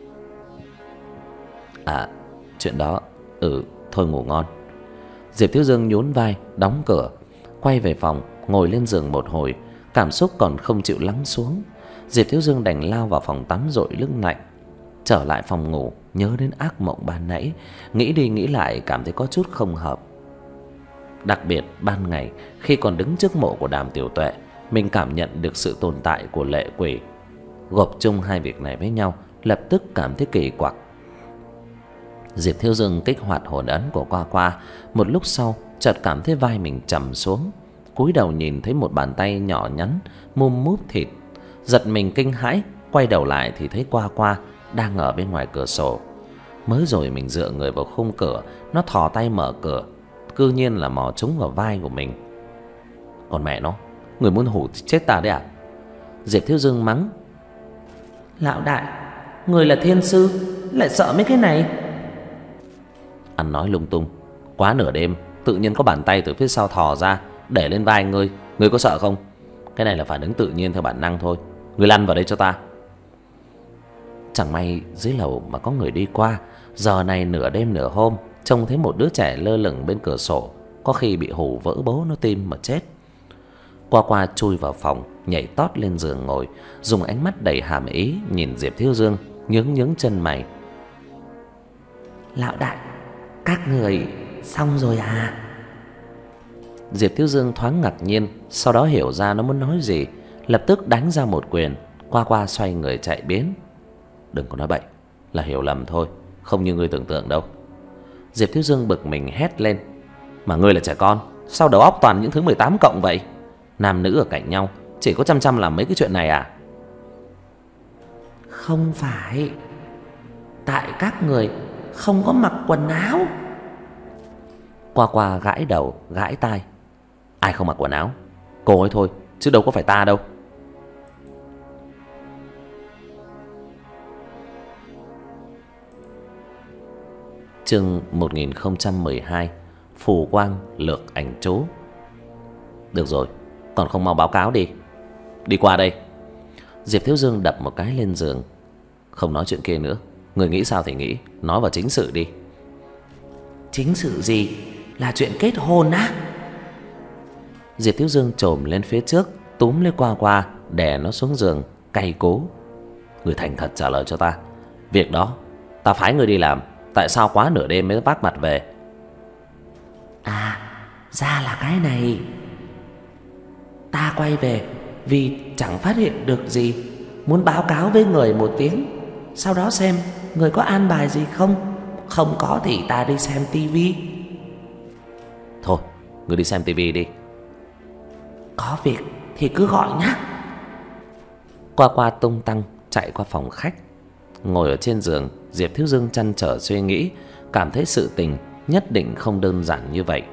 [SPEAKER 1] À, chuyện đó, ừ, thôi ngủ ngon. Diệp Thiếu Dương nhún vai, đóng cửa, quay về phòng, ngồi lên giường một hồi, cảm xúc còn không chịu lắng xuống. Diệp Thiếu Dương đành lao vào phòng tắm dội lưng lạnh. Trở lại phòng ngủ, nhớ đến ác mộng ban nãy, nghĩ đi nghĩ lại cảm thấy có chút không hợp. Đặc biệt ban ngày khi còn đứng trước mộ của Đàm Tiểu Tuệ, mình cảm nhận được sự tồn tại của lệ quỷ. Gộp chung hai việc này với nhau, lập tức cảm thấy kỳ quặc. Diệp Thiếu Dương kích hoạt hồn ấn của Qua Qua, một lúc sau chợt cảm thấy vai mình trầm xuống, cúi đầu nhìn thấy một bàn tay nhỏ nhắn mum múp thịt, giật mình kinh hãi, quay đầu lại thì thấy Qua Qua đang ở bên ngoài cửa sổ. Mới rồi mình dựa người vào khung cửa, nó thò tay mở cửa, cư nhiên là mò trúng vào vai của mình. Còn mẹ nó, người muốn hủ chết ta đấy à? Diệp Thiếu Dương mắng.
[SPEAKER 2] Lão đại, người là thiên sư lại sợ mấy cái này?
[SPEAKER 1] Ăn nói lung tung. Quá nửa đêm tự nhiên có bàn tay từ phía sau thò ra để lên vai ngươi, ngươi có sợ không? Cái này là phản ứng tự nhiên theo bản năng thôi. Ngươi lăn vào đây cho ta. Chẳng may dưới lầu mà có người đi qua, giờ này nửa đêm nửa hôm, trông thấy một đứa trẻ lơ lửng bên cửa sổ, có khi bị hù vỡ bố nó tim mà chết. Qua Qua chui vào phòng, nhảy tót lên giường ngồi, dùng ánh mắt đầy hàm ý nhìn Diệp Thiếu Dương, nhướng nhướng chân mày.
[SPEAKER 2] Lão đại, các người xong rồi à?
[SPEAKER 1] Diệp Thiếu Dương thoáng ngạc nhiên, sau đó hiểu ra nó muốn nói gì, lập tức đánh ra một quyền. Qua Qua xoay người chạy biến. Đừng có nói bậy, là hiểu lầm thôi, không như ngươi tưởng tượng đâu. Diệp Thiếu Dương bực mình hét lên. Mà ngươi là trẻ con, sao đầu óc toàn những thứ mười tám cộng vậy? Nam nữ ở cạnh nhau chỉ có chăm chăm làm mấy cái chuyện này à?
[SPEAKER 2] Không phải, tại các người không có mặc quần áo.
[SPEAKER 1] Qua Qua gãi đầu gãi tai. Ai không mặc quần áo? Cô ấy thôi, chứ đâu có phải ta đâu. Chương một nghìn không trăm mười hai. Phù quang lược ảnh chú. Được rồi, còn không mau báo cáo đi. Đi qua đây. Diệp Thiếu Dương đập một cái lên giường. Không nói chuyện kia nữa, người nghĩ sao thì nghĩ, nói vào chính sự đi.
[SPEAKER 2] Chính sự gì? Là chuyện kết hôn á?
[SPEAKER 1] Diệp Thiếu Dương chồm lên phía trước, túm lấy Qua Qua, đè nó xuống giường, cay cú. Người thành thật trả lời cho ta, việc đó ta phái người đi làm, tại sao quá nửa đêm mới vác mặt về?
[SPEAKER 2] À, ra là cái này. Ta quay về vì chẳng phát hiện được gì, muốn báo cáo với người một tiếng, sau đó xem người có an bài gì không. Không có thì ta đi xem tivi.
[SPEAKER 1] Thôi, người đi xem tivi đi.
[SPEAKER 2] Có việc thì cứ gọi nhá.
[SPEAKER 1] Qua Qua tung tăng chạy qua phòng khách. Ngồi ở trên giường, Diệp Thiếu Dương trăn trở suy nghĩ, cảm thấy sự tình nhất định không đơn giản như vậy.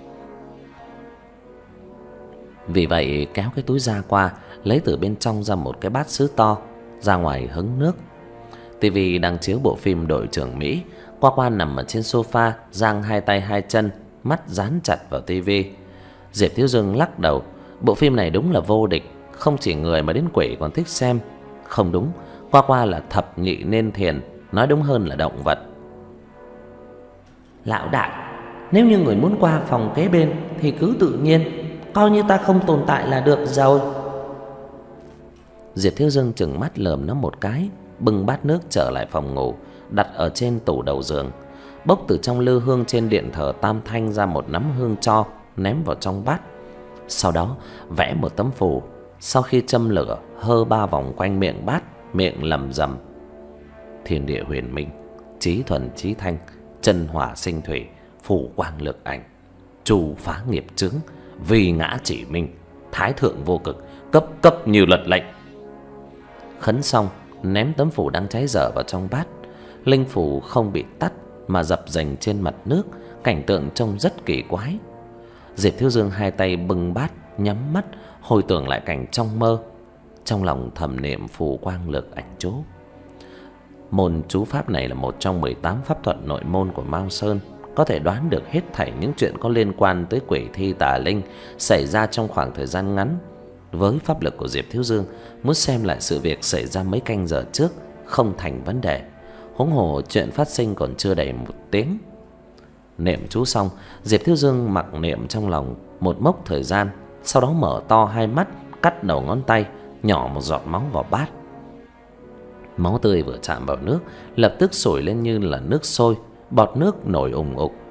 [SPEAKER 1] Vì vậy kéo cái túi da qua, lấy từ bên trong ra một cái bát sứ to, ra ngoài hứng nước. Tivi đang chiếu bộ phim Đội trưởng Mỹ. Qua Qua nằm ở trên sofa, giang hai tay hai chân, mắt dán chặt vào tivi. Diệp Thiếu Dương lắc đầu. Bộ phim này đúng là vô địch, không chỉ người mà đến quỷ còn thích xem. Không đúng, Qua Qua là thập nhị nên thiền, nói đúng hơn là động vật.
[SPEAKER 2] Lão đại, nếu như người muốn qua phòng kế bên thì cứ tự nhiên, coi như ta không tồn tại là được rồi.
[SPEAKER 1] Diệp Thiếu Dương trừng mắt lườm nó một cái, bưng bát nước trở lại phòng ngủ, đặt ở trên tủ đầu giường, bốc từ trong lư hương trên điện thờ Tam Thanh ra một nắm hương tro, ném vào trong bát. Sau đó vẽ một tấm phù, sau khi châm lửa hơ ba vòng quanh miệng bát, miệng lẩm rẩm: thiên địa huyền minh, chí thuần chí thanh, chân hỏa sinh thủy, phù quang lược ảnh, trù phá nghiệp chướng, vì ngã chỉ minh, thái thượng vô cực, cấp cấp như luật lệnh. Khấn xong, ném tấm phù đang cháy dở vào trong bát. Linh phù không bị tắt mà dập dềnh trên mặt nước, cảnh tượng trông rất kỳ quái. Diệp Thiếu Dương hai tay bưng bát, nhắm mắt hồi tưởng lại cảnh trong mơ, trong lòng thầm niệm phù quang lược ảnh chú. Môn chú pháp này là một trong mười tám pháp thuật nội môn của Mao Sơn, có thể đoán được hết thảy những chuyện có liên quan tới quỷ thi tà linh xảy ra trong khoảng thời gian ngắn. Với pháp lực của Diệp Thiếu Dương, muốn xem lại sự việc xảy ra mấy canh giờ trước không thành vấn đề, huống hồ chuyện phát sinh còn chưa đầy một tiếng. Niệm chú xong, Diệp Thiếu Dương mặc niệm trong lòng một mốc thời gian, sau đó mở to hai mắt, cắt đầu ngón tay, nhỏ một giọt máu vào bát. Máu tươi vừa chạm vào nước, lập tức sủi lên như là nước sôi, bọt nước nổi ùng ục.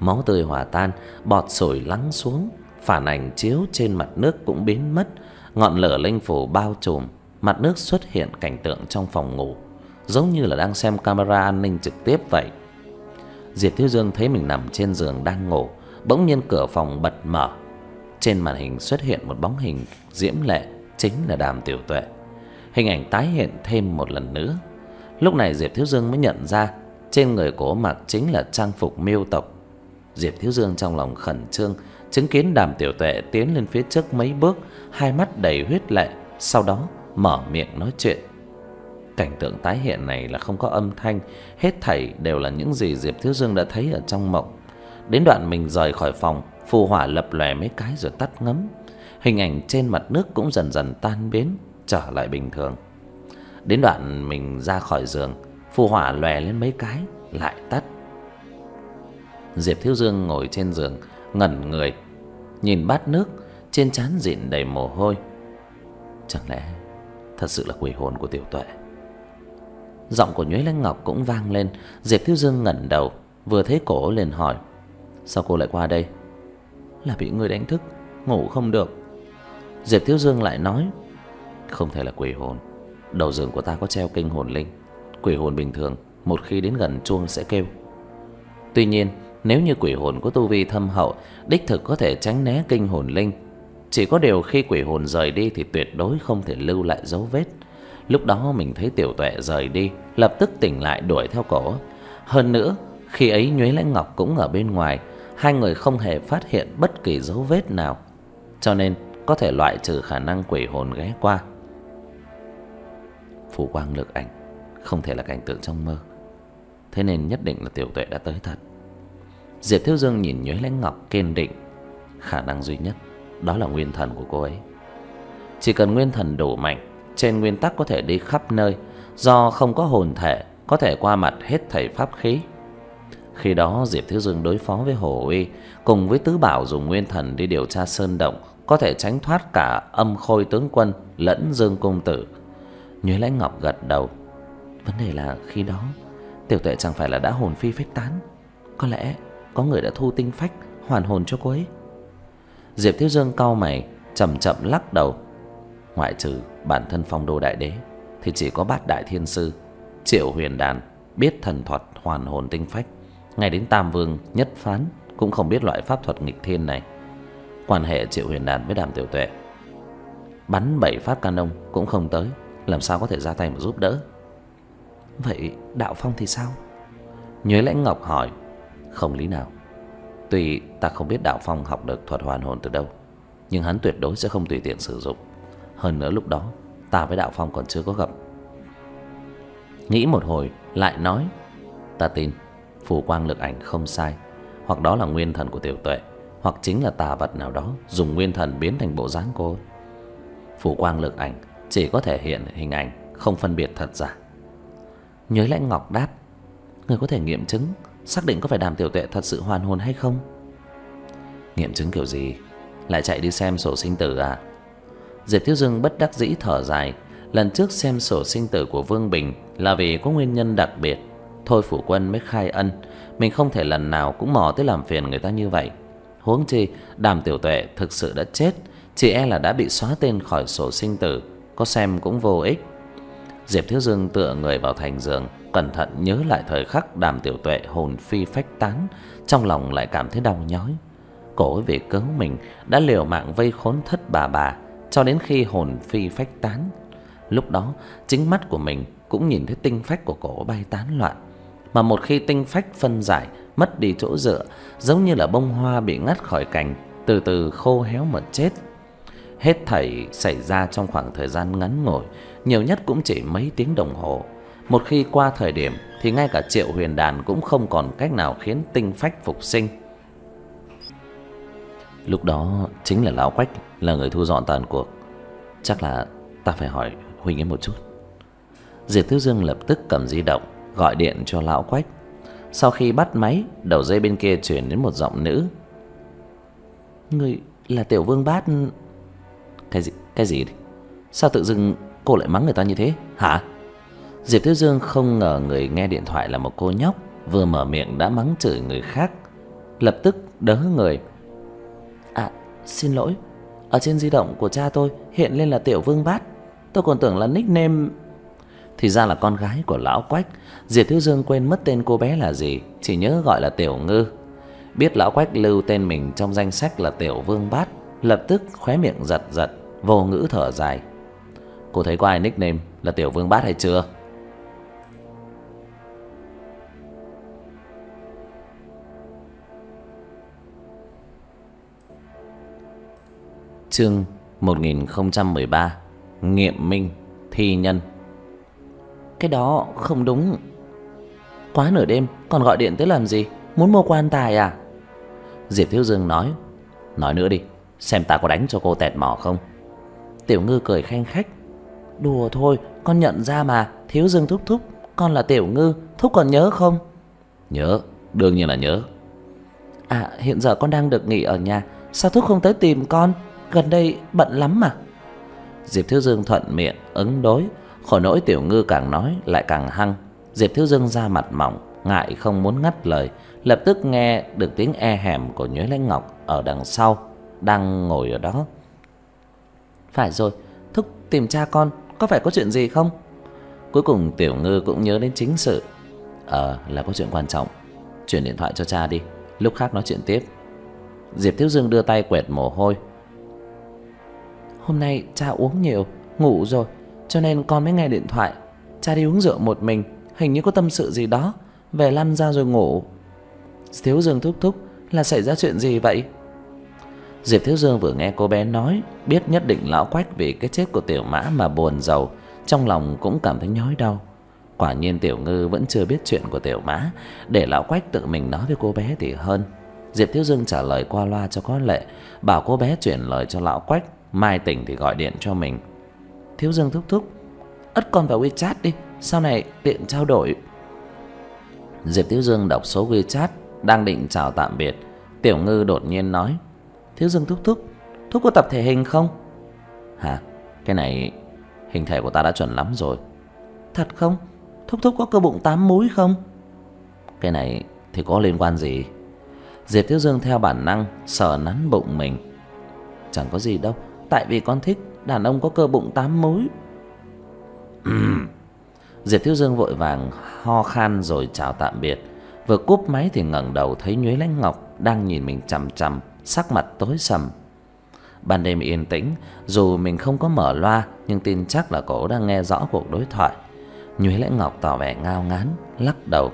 [SPEAKER 1] Máu tươi hòa tan, bọt sồi lắng xuống, phản ảnh chiếu trên mặt nước cũng biến mất, ngọn lửa linh phủ bao trùm, mặt nước xuất hiện cảnh tượng trong phòng ngủ, giống như là đang xem camera an ninh trực tiếp vậy. Diệp Thiếu Dương thấy mình nằm trên giường đang ngủ, bỗng nhiên cửa phòng bật mở. Trên màn hình xuất hiện một bóng hình diễm lệ, chính là Đàm Tiểu Tuệ. Hình ảnh tái hiện thêm một lần nữa. Lúc này Diệp Thiếu Dương mới nhận ra trên người cô mặc chính là trang phục miêu tộc. Diệp Thiếu Dương trong lòng khẩn trương, chứng kiến Đàm Tiểu Tuệ tiến lên phía trước mấy bước, hai mắt đầy huyết lệ, sau đó mở miệng nói chuyện. Cảnh tượng tái hiện này là không có âm thanh, hết thảy đều là những gì Diệp Thiếu Dương đã thấy ở trong mộng. Đến đoạn mình rời khỏi phòng, phù hỏa lập lòe mấy cái rồi tắt ngấm. Hình ảnh trên mặt nước cũng dần dần tan biến, trở lại bình thường. Đến đoạn mình ra khỏi giường, phù hỏa lòe lên mấy cái, lại tắt. Diệp Thiếu Dương ngồi trên giường, ngẩn người, nhìn bát nước, trên trán dịn đầy mồ hôi. Chẳng lẽ thật sự là quỷ hồn của Tiểu Tuệ? Giọng của Nhuế Lãnh Ngọc cũng vang lên. Diệp Thiếu Dương ngẩng đầu, vừa thấy cổ liền hỏi: sao cô lại qua đây? Là bị người đánh thức, ngủ không được. Diệp Thiếu Dương lại nói: không thể là quỷ hồn. Đầu giường của ta có treo kinh hồn linh. Quỷ hồn bình thường một khi đến gần chuông sẽ kêu. Tuy nhiên nếu như quỷ hồn có tu vi thâm hậu, đích thực có thể tránh né kinh hồn linh. Chỉ có điều khi quỷ hồn rời đi thì tuyệt đối không thể lưu lại dấu vết. Lúc đó mình thấy Tiểu Tuệ rời đi, lập tức tỉnh lại đuổi theo cổ. Hơn nữa khi ấy Nhuế Lãnh Ngọc cũng ở bên ngoài, hai người không hề phát hiện bất kỳ dấu vết nào, cho nên có thể loại trừ khả năng quỷ hồn ghé qua. Phù quang lực ảnh không thể là cảnh tượng trong mơ, thế nên nhất định là Tiểu Tuệ đã tới thật. Diệp Thiếu Dương nhìn Nhuế Lãnh Ngọc kiên định. Khả năng duy nhất đó là nguyên thần của cô ấy. Chỉ cần nguyên thần đủ mạnh, trên nguyên tắc có thể đi khắp nơi, do không có hồn thể, có thể qua mặt hết thảy pháp khí. Khi đó Diệp Thiếu Dương đối phó với Hồ Uy, cùng với Tứ Bảo dùng nguyên thần đi điều tra sơn động, có thể tránh thoát cả Âm Khôi tướng quân lẫn Dương công tử. Nhuế Lãnh Ngọc gật đầu. Vấn đề là khi đó Tiểu Tuệ chẳng phải là đã hồn phi phách tán? Có lẽ có người đã thu tinh phách hoàn hồn cho cô ấy. Diệp Thiếu Dương cau mày, chậm chậm lắc đầu. Ngoại trừ bản thân Phong Đô Đại Đế thì chỉ có Bát Đại Thiên Sư Triệu Huyền Đàn biết thần thuật hoàn hồn tinh phách. Ngay đến Tam Vương Nhất Phán cũng không biết loại pháp thuật nghịch thiên này. Quan hệ Triệu Huyền Đàn với Đàm Tiểu Tuệ, bắn bảy phát canon cũng không tới, làm sao có thể ra tay mà giúp đỡ. Vậy Đạo Phong thì sao? Nhuế Lãnh Ngọc hỏi. Không lý nào. Tuy ta không biết Đạo Phong học được thuật hoàn hồn từ đâu, nhưng hắn tuyệt đối sẽ không tùy tiện sử dụng. Hơn nữa lúc đó ta với Đạo Phong còn chưa có gặp. Nghĩ một hồi lại nói: ta tin phù quang lực ảnh không sai, hoặc đó là nguyên thần của Tiểu Tuệ, hoặc chính là tà vật nào đó dùng nguyên thần biến thành bộ dáng cô. Phù quang lực ảnh chỉ có thể hiện hình ảnh, không phân biệt thật giả. Nhuế Lãnh Ngọc đáp: người có thể nghiệm chứng xác định có phải Đàm Tiểu Tuệ thật sự hoàn hồn hay không? Nghiệm chứng kiểu gì? Lại chạy đi xem sổ sinh tử à? Diệp Thiếu Dương bất đắc dĩ thở dài. Lần trước xem sổ sinh tử của Vương Bình là vì có nguyên nhân đặc biệt, Thôi Phủ Quân mới khai ân. Mình không thể lần nào cũng mò tới làm phiền người ta như vậy. Huống chi Đàm Tiểu Tuệ thực sự đã chết, chỉ e là đã bị xóa tên khỏi sổ sinh tử, có xem cũng vô ích. Diệp Thiếu Dương tựa người vào thành giường, cẩn thận nhớ lại thời khắc Đàm Tiểu Tuệ hồn phi phách tán, trong lòng lại cảm thấy đau nhói. Cô ấy vì cứu mình đã liều mạng vây khốn Thất Bà Bà cho đến khi hồn phi phách tán. Lúc đó chính mắt của mình cũng nhìn thấy tinh phách của cổ bay tán loạn, mà một khi tinh phách phân giải, mất đi chỗ dựa, giống như là bông hoa bị ngắt khỏi cành, từ từ khô héo mà chết. Hết thảy xảy ra trong khoảng thời gian ngắn ngủi, nhiều nhất cũng chỉ mấy tiếng đồng hồ. Một khi qua thời điểm thì ngay cả Triệu Huyền Đàn cũng không còn cách nào khiến tinh phách phục sinh. Lúc đó chính là lão Quách là người thu dọn tàn cuộc. Chắc là ta phải hỏi huynh ấy một chút. Diệp Thiếu Dương lập tức cầm di động gọi điện cho lão Quách. Sau khi bắt máy, đầu dây bên kia truyền đến một giọng nữ. Người là Tiểu Vương Bát? Cái gì? Cái gì? Sao tự dưng cô lại mắng người ta như thế hả? Diệp Thiếu Dương không ngờ người nghe điện thoại là một cô nhóc, vừa mở miệng đã mắng chửi người khác.
[SPEAKER 2] lập tức đớ người. À, xin lỗi, ở trên di động của cha tôi hiện lên là Tiểu Vương Bát, tôi còn tưởng là nickname. Thì ra là con gái của lão Quách. Diệp Thiếu Dương quên mất tên cô bé là gì, chỉ nhớ gọi là Tiểu Ngư. Biết lão Quách lưu tên mình trong danh sách là Tiểu Vương Bát, lập tức khóe miệng giật giật, vô ngữ thở dài. Cô thấy có ai nickname là Tiểu Vương Bát hay chưa? Chương một nghìn không trăm mười ba. Nghiệm minh thi nhân. Cái đó không đúng. Quá nửa đêm còn gọi điện tới làm gì? Muốn mua quan tài à? Diệp Thiếu Dương nói. Nói nữa đi, xem ta có đánh cho cô tẹt mỏ không. Tiểu Ngư cười khanh khách. Đùa thôi, con nhận ra mà. Thiếu Dương thúc thúc, con là Tiểu Ngư, thúc còn nhớ không? Nhớ, đương nhiên là nhớ. À, hiện giờ con đang được nghỉ ở nhà, sao thúc không tới tìm con? Gần đây bận lắm mà. Diệp Thiếu Dương thuận miệng ứng đối. Khổ nỗi Tiểu Ngư càng nói lại càng hăng. Diệp Thiếu Dương ra mặt mỏng, ngại không muốn ngắt lời. Lập tức nghe được tiếng e hèm của Nhuế Lãnh Ngọc ở đằng sau, đang ngồi ở đó. Phải rồi, thúc tìm cha con, có phải có chuyện gì không? Cuối cùng Tiểu Ngư cũng nhớ đến chính sự. Ờ, là có chuyện quan trọng. Chuyển điện thoại cho cha đi, lúc khác nói chuyện tiếp. Diệp Thiếu Dương đưa tay quẹt mồ hôi. Hôm nay cha uống nhiều, ngủ rồi, cho nên con mới nghe điện thoại. Cha đi uống rượu một mình, hình như có tâm sự gì đó, về lăn ra rồi ngủ. Thiếu Dương thúc thúc, là xảy ra chuyện gì vậy? Diệp Thiếu Dương vừa nghe cô bé nói, biết nhất định lão Quách vì cái chết của Tiểu Mã mà buồn rầu, trong lòng cũng cảm thấy nhói đau. Quả nhiên Tiểu Ngư vẫn chưa biết chuyện của Tiểu Mã, để lão Quách tự mình nói với cô bé thì hơn. Diệp Thiếu Dương trả lời qua loa cho có lệ, bảo cô bé chuyển lời cho lão Quách, mai tỉnh thì gọi điện cho mình. Thiếu Dương thúc thúc, ất con vào WeChat đi, sau này tiện trao đổi. Diệp Thiếu Dương đọc số WeChat, đang định chào tạm biệt, Tiểu Ngư đột nhiên nói. Thiếu Dương thúc thúc, thúc có tập thể hình không? Hả? Cái này hình thể của ta đã chuẩn lắm rồi. Thật không? Thúc thúc có cơ bụng tám múi không? Cái này thì có liên quan gì? Diệp Thiếu Dương theo bản năng sờ nắn bụng mình. Chẳng có gì đâu, tại vì con thích đàn ông có cơ bụng tám múi. Diệp Thiếu Dương vội vàng ho khan rồi chào tạm biệt. Vừa cúp máy thì ngẩng đầu thấy Nhuế Lãnh Ngọc đang nhìn mình chằm chằm, sắc mặt tối sầm. Ban đêm yên tĩnh, dù mình không có mở loa nhưng tin chắc là cô đang nghe rõ cuộc đối thoại. Nhuế Lãnh Ngọc tỏ vẻ ngao ngán, lắc đầu.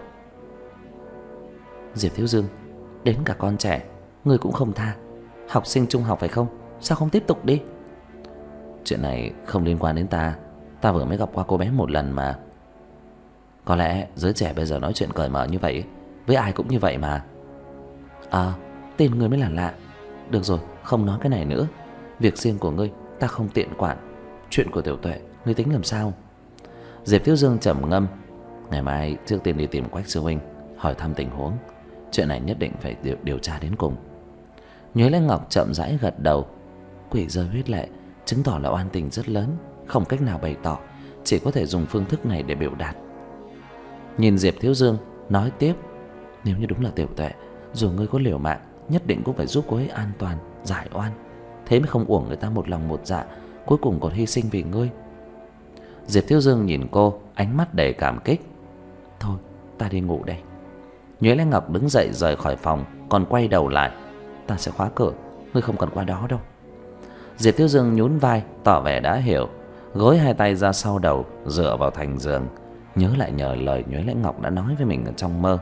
[SPEAKER 2] Diệp Thiếu Dương, đến cả con trẻ ngươi cũng không tha. Học sinh trung học phải không? Sao không tiếp tục đi? Chuyện này không liên quan đến ta, ta vừa mới gặp qua cô bé một lần mà. Có lẽ giới trẻ bây giờ nói chuyện cởi mở như vậy, với ai cũng như vậy mà. À, tên ngươi mới là lạ. Được rồi, không nói cái này nữa. Việc riêng của ngươi ta không tiện quản. Chuyện của Tiểu Tuệ ngươi tính làm sao? Diệp Thiếu Dương trầm ngâm. Ngày mai trước tiên đi tìm Quách sư huynh, hỏi thăm tình huống. Chuyện này nhất định phải điều, điều tra đến cùng. Nhuế Lãnh Ngọc chậm rãi gật đầu. Quỷ rơi huyết lệ chứng tỏ là oan tình rất lớn, không cách nào bày tỏ, chỉ có thể dùng phương thức này để biểu đạt. Nhìn Diệp Thiếu Dương nói tiếp. Nếu như đúng là Tiểu Tuệ, dù ngươi có liều mạng, nhất định cũng phải giúp cô ấy an toàn, giải oan. Thế mới không uổng người ta một lòng một dạ, cuối cùng còn hy sinh vì ngươi. Diệp Thiếu Dương nhìn cô, ánh mắt đầy cảm kích. Thôi, ta đi ngủ đây. Nhuế Lãnh Ngọc đứng dậy rời khỏi phòng, còn quay đầu lại. Ta sẽ khóa cửa, ngươi không cần qua đó đâu. Diệp Thiếu Dương nhún vai, tỏ vẻ đã hiểu, gối hai tay ra sau đầu, dựa vào thành giường, nhớ lại nhờ lời Nhuế Lãnh Ngọc đã nói với mình ở trong mơ.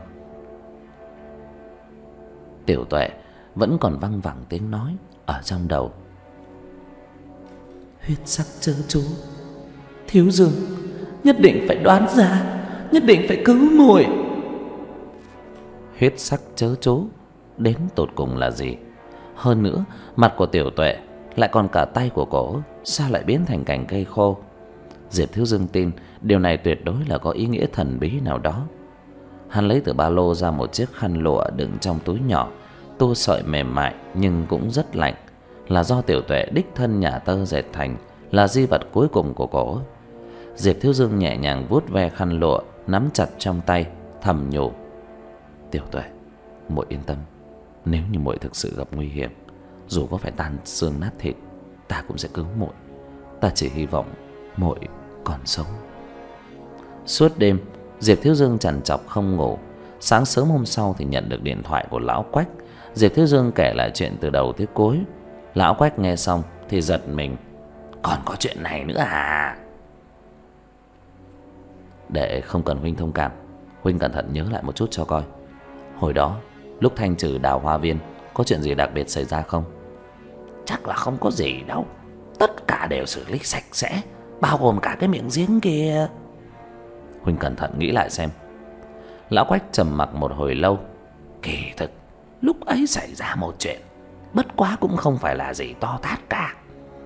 [SPEAKER 2] Tiểu Tuệ vẫn còn văng vẳng tiếng nói ở trong đầu. Huyết sắc chớ chú, Thiếu Dương nhất định phải đoán ra, nhất định phải cứu muội. Huyết sắc chớ chú đến tột cùng là gì? Hơn nữa, mặt của Tiểu Tuệ lại còn cả tay của cổ, sao lại biến thành cành cây khô? Diệp Thiếu Dương tin điều này tuyệt đối là có ý nghĩa thần bí nào đó. Hắn lấy từ ba lô ra một chiếc khăn lụa đựng trong túi nhỏ, tô sợi mềm mại nhưng cũng rất lạnh, là do Tiểu Tuệ đích thân nhà tơ dệt thành, là di vật cuối cùng của cổ. Diệp Thiếu Dương nhẹ nhàng vuốt ve khăn lụa, nắm chặt trong tay, thầm nhủ. Tiểu Tuệ, muội yên tâm,
[SPEAKER 1] Nếu như muội thực sự gặp nguy hiểm, dù có phải tan xương nát thịt, ta cũng sẽ cứu muội. Ta chỉ hy vọng muội còn sống. Suốt đêm, Diệp Thiếu Dương trằn trọc không ngủ. Sáng sớm hôm sau thì nhận được điện thoại của lão Quách. Diệp Thiếu Dương kể lại chuyện từ đầu tới cuối. Lão Quách nghe xong thì giật mình. Còn có chuyện này nữa à? Để không cần huynh thông cảm, huynh cẩn thận nhớ lại một chút cho coi. Hồi đó lúc thanh trừ Đào Hoa Viên, có chuyện gì đặc biệt xảy ra không?
[SPEAKER 2] Chắc là không có gì đâu. Tất cả đều xử lý sạch sẽ, bao gồm cả cái miệng giếng kia.
[SPEAKER 1] Huynh cẩn thận nghĩ lại xem. Lão Quách trầm mặc một hồi lâu.
[SPEAKER 2] Kỳ thực lúc ấy xảy ra một chuyện, bất quá cũng không phải là gì to tát cả.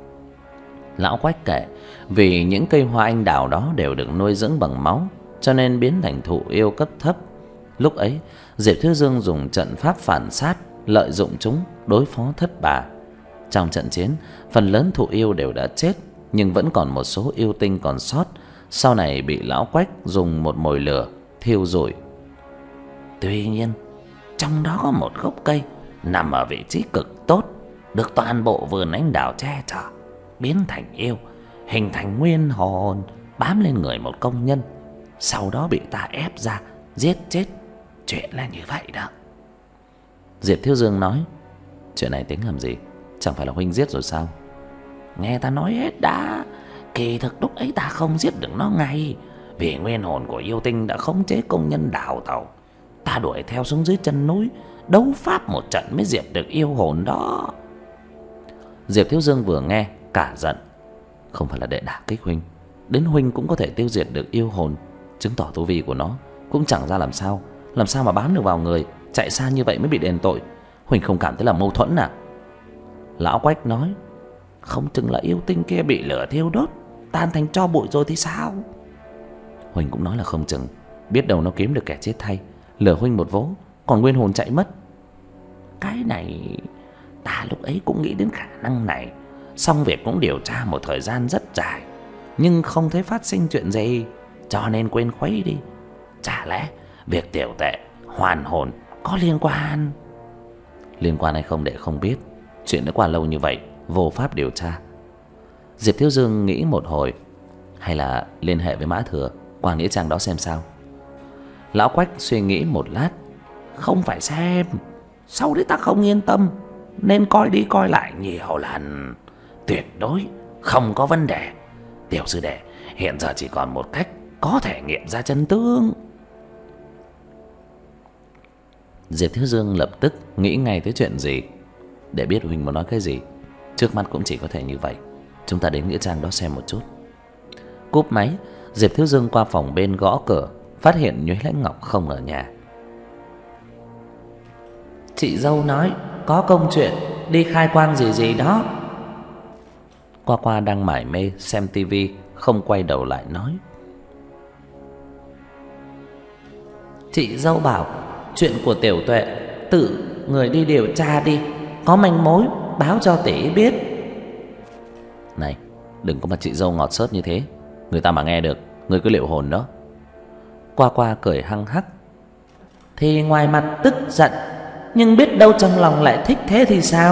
[SPEAKER 1] Lão Quách kể, vì những cây hoa anh đào đó đều được nuôi dưỡng bằng máu, cho nên biến thành thụ yêu cấp thấp. Lúc ấy Diệp Thiếu Dương dùng trận pháp phản sát, lợi dụng chúng đối phó thất bà. Trong trận chiến, phần lớn thụ yêu đều đã chết, nhưng vẫn còn một số yêu tinh còn sót, sau này bị lão Quách dùng một mồi lửa thiêu rụi.
[SPEAKER 2] Tuy nhiên, trong đó có một gốc cây nằm ở vị trí cực tốt, được toàn bộ vườn anh đào che chở, biến thành yêu, hình thành nguyên hồn, bám lên người một công nhân, sau đó bị ta ép ra giết chết. Chuyện là như vậy đó.
[SPEAKER 1] Diệp Thiếu Dương nói, chuyện này tính làm gì? Chẳng phải là huynh giết rồi sao?
[SPEAKER 2] Nghe ta nói hết đã. Kỳ thực lúc ấy ta không giết được nó ngay, vì nguyên hồn của yêu tinh đã khống chế công nhân đào tàu. Ta đuổi theo xuống dưới chân núi, đấu pháp một trận mới diệt được yêu hồn đó.
[SPEAKER 1] Diệp Thiếu Dương vừa nghe cả giận. Không phải là để đả kích huynh, đến huynh cũng có thể tiêu diệt được yêu hồn, chứng tỏ tu vi của nó cũng chẳng ra làm sao. Làm sao mà bám được vào người, chạy xa như vậy mới bị đền tội. Huynh không cảm thấy là mâu thuẫn à?
[SPEAKER 2] Lão Quách nói, không chừng là yêu tinh kia bị lửa thiêu đốt, tan thành tro bụi rồi thì sao?
[SPEAKER 1] Huynh cũng nói là không chừng, biết đâu nó kiếm được kẻ chết thay, lừa huynh một vố, còn nguyên hồn chạy mất.
[SPEAKER 2] Cái này ta lúc ấy cũng nghĩ đến khả năng này, xong việc cũng điều tra một thời gian rất dài, nhưng không thấy phát sinh chuyện gì, cho nên quên khuấy đi. Chả lẽ việc tiểu tệ hoàn hồn có liên quan?
[SPEAKER 1] Liên quan hay không để không biết, chuyện đã qua lâu như vậy, vô pháp điều tra. Diệp Thiếu Dương nghĩ một hồi, hay là liên hệ với Mã Thừa qua nghĩa trang đó xem sao.
[SPEAKER 2] Lão Quách suy nghĩ một lát, không phải xem, sau đấy ta không yên tâm, nên coi đi coi lại nhiều lần, tuyệt đối không có vấn đề. Tiểu sư đệ, hiện giờ chỉ còn một cách có thể nghiệm ra chân tướng.
[SPEAKER 1] Diệp Thiếu Dương lập tức nghĩ ngay tới chuyện gì. Để biết huynh muốn nói cái gì, trước mắt cũng chỉ có thể như vậy. Chúng ta đến nghĩa trang đó xem một chút. Cúp máy, Diệp Thiếu Dương qua phòng bên gõ cửa, phát hiện Nhuế Lãnh Ngọc không ở nhà.
[SPEAKER 2] Chị dâu nói có công chuyện đi khai quang gì gì đó.
[SPEAKER 1] Qua Qua đang mải mê xem tivi, không quay đầu lại nói,
[SPEAKER 2] chị dâu bảo chuyện của Tiểu Tuệ tự người đi điều tra đi, có manh mối báo cho tỷ biết.
[SPEAKER 1] Này, đừng có mà chị dâu ngọt xớt như thế, người ta mà nghe được, người cứ liệu hồn đó.
[SPEAKER 2] Qua Qua cười hăng hắc, thì ngoài mặt tức giận, nhưng biết đâu trong lòng lại thích thế thì sao?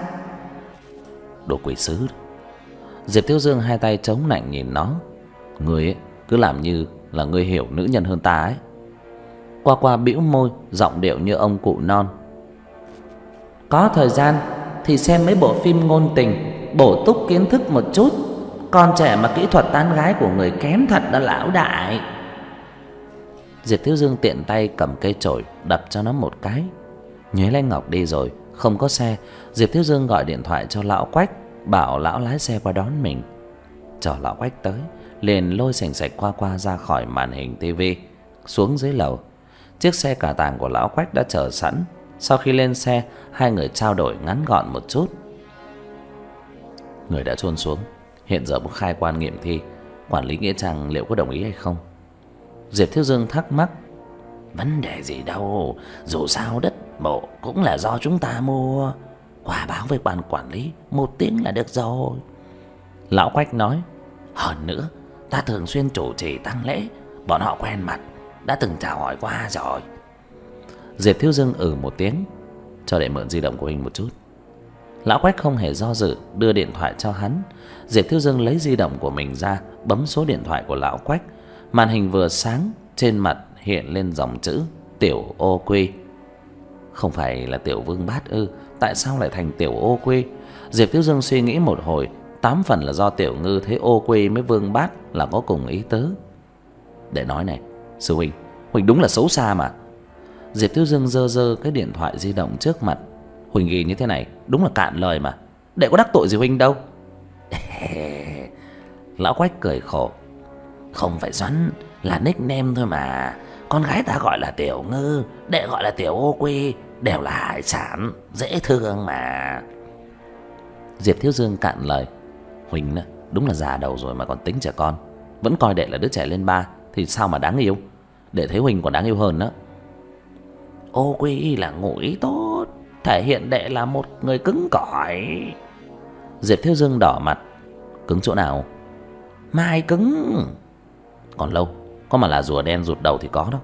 [SPEAKER 1] Đồ quỷ sứ. Diệp Thiếu Dương hai tay chống nạnh nhìn nó. Người ấy cứ làm như là người hiểu nữ nhân hơn ta ấy.
[SPEAKER 2] Qua Qua bĩu môi, giọng điệu như ông cụ non. Có thời gian thì xem mấy bộ phim ngôn tình, bổ túc kiến thức một chút. Con trẻ mà kỹ thuật tán gái của người kém thật đó lão đại.
[SPEAKER 1] Diệp Thiếu Dương tiện tay cầm cây chổi đập cho nó một cái. Nhuế Lãnh Ngọc đi rồi, không có xe. Diệp Thiếu Dương gọi điện thoại cho lão Quách, bảo lão lái xe qua đón mình. Chờ lão Quách tới, liền lôi sành sạch Qua Qua ra khỏi màn hình tivi, xuống dưới lầu. Chiếc xe cả tàng của lão Quách đã chờ sẵn. Sau khi lên xe, hai người trao đổi ngắn gọn một chút. Người đã chôn xuống, hiện giờ muốn khai quan nghiệm thi, quản lý nghĩa trang liệu có đồng ý hay không? Diệp Thiếu Dương thắc mắc.
[SPEAKER 2] Vấn đề gì đâu, dù sao đất mộ cũng là do chúng ta mua, qua báo với ban quản lý một tiếng là được rồi.
[SPEAKER 1] Lão Quách nói,
[SPEAKER 2] hơn nữa ta thường xuyên chủ trì tang lễ, bọn họ quen mặt, đã từng chào hỏi qua rồi.
[SPEAKER 1] Diệp Thiếu Dương ừ một tiếng. cho để mượn di động của Huỳnh một chút. Lão Quách không hề do dự đưa điện thoại cho hắn. Diệp Thiếu Dương lấy di động của mình ra, bấm số điện thoại của lão Quách. Màn hình vừa sáng, trên mặt hiện lên dòng chữ Tiểu Ô Quy. Không phải là Tiểu Vương Bát ư? Tại sao lại thành Tiểu Ô Quy? Diệp Thiếu Dương suy nghĩ một hồi, tám phần là do Tiểu Ngư thấy Ô Quy với Vương Bát là có cùng ý tứ. Để nói này, sư huynh, Huỳnh đúng là xấu xa mà. Diệp Thiếu Dương giơ giơ cái điện thoại di động trước mặt. Huỳnh ghi như thế này đúng là cạn lời mà, đệ có đắc tội gì Huỳnh đâu. Lão Quách cười khổ. Không phải Doãn, là nickname thôi mà. Con gái ta gọi là Tiểu Ngư, đệ gọi là Tiểu Ô Quy, đều là hải sản, dễ thương mà. Diệp Thiếu Dương cạn lời. Huỳnh đúng là già đầu rồi mà còn tính trẻ con, vẫn coi đệ là đứa trẻ lên ba thì sao mà đáng yêu. Đệ thấy Huỳnh còn đáng yêu hơn đó. Ô Quy là ngụ ý tốt, thể hiện đệ là một người cứng cỏi. Diệp Thiếu Dương đỏ mặt. Cứng chỗ nào? Mai cứng. Còn lâu, có mà là rùa đen rụt đầu thì có đó.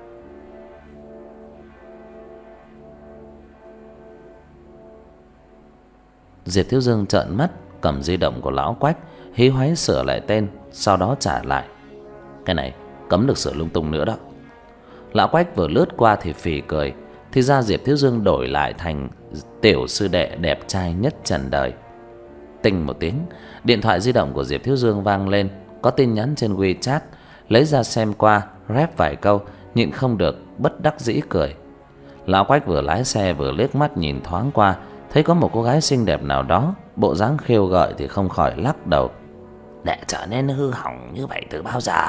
[SPEAKER 1] Diệp Thiếu Dương trợn mắt, cầm di động của lão Quách, hí hoáy sửa lại tên, sau đó trả lại. Cái này cấm được sửa lung tung nữa đó. Lão Quách vừa lướt qua thì phì cười. Thì ra Diệp Thiếu Dương đổi lại thành Tiểu sư đệ đẹp trai nhất trần đời. Tinh một tiếng, điện thoại di động của Diệp Thiếu Dương vang lên, có tin nhắn trên WeChat. Lấy ra xem qua, rep vài câu, nhịn không được bất đắc dĩ cười. Lão Quách vừa lái xe vừa liếc mắt nhìn thoáng qua, thấy có một cô gái xinh đẹp nào đó, bộ dáng khêu gợi thì không khỏi lắc đầu. Đệ trở nên hư hỏng như vậy từ bao giờ?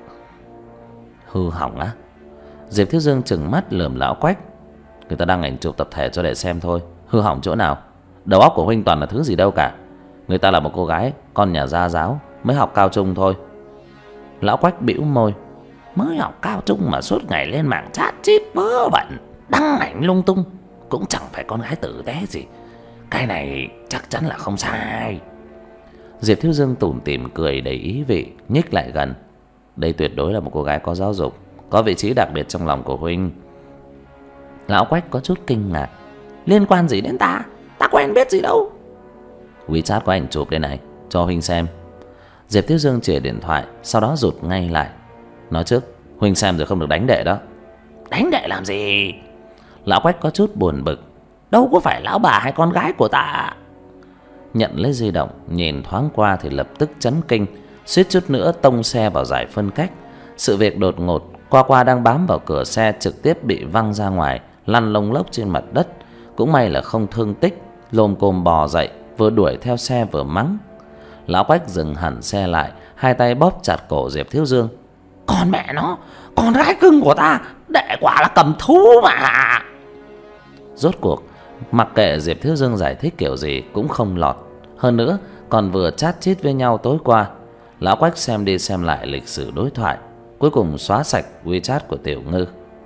[SPEAKER 1] Hư hỏng á? Diệp Thiếu Dương trừng mắt lườm lão Quách. Người ta đăng ảnh chụp tập thể cho đệ xem thôi, hư hỏng chỗ nào? Đầu óc của huynh toàn là thứ gì đâu cả. Người ta là một cô gái con nhà gia giáo, mới học cao trung thôi. Lão Quách bĩu môi. Mới học cao trung mà suốt ngày lên mạng chat chít vớ vẩn, đăng ảnh lung tung, cũng chẳng phải con gái tử tế gì. Cái này chắc chắn là không sai. Diệp Thiếu Dương tủm tỉm cười đầy ý vị, nhích lại gần. Đây tuyệt đối là một cô gái có giáo dục, có vị trí đặc biệt trong lòng của huynh. Lão Quách có chút kinh ngạc. Liên quan gì đến ta? Ta quen biết gì đâu. WeChat có ảnh chụp đây này, cho huynh xem. Diệp Thiếu Dương chìa điện thoại, sau đó rụt ngay lại. Nói trước, huynh xem rồi không được đánh đệ đó. Đánh đệ làm gì? Lão Quách có chút buồn bực. Đâu có phải lão bà hay con gái của ta. Nhận lấy di động, nhìn thoáng qua thì lập tức chấn kinh, suýt chút nữa tông xe vào giải phân cách. Sự việc đột ngột, Qua Qua đang bám vào cửa xe trực tiếp bị văng ra ngoài, lăn lông lốc trên mặt đất. Cũng may là không thương tích, lồm cồm bò dậy, vừa đuổi theo xe vừa mắng. Lão Quách dừng hẳn xe lại, hai tay bóp chặt cổ Diệp Thiếu Dương. Con mẹ nó, con gái cưng của ta, đệ quả là cầm thú mà. Rốt cuộc, mặc kệ Diệp Thiếu Dương giải thích kiểu gì cũng không lọt. Hơn nữa, còn vừa chat chít với nhau tối qua. Lão Quách xem đi xem lại lịch sử đối thoại, cuối cùng xóa sạch WeChat của Tiểu Ngư.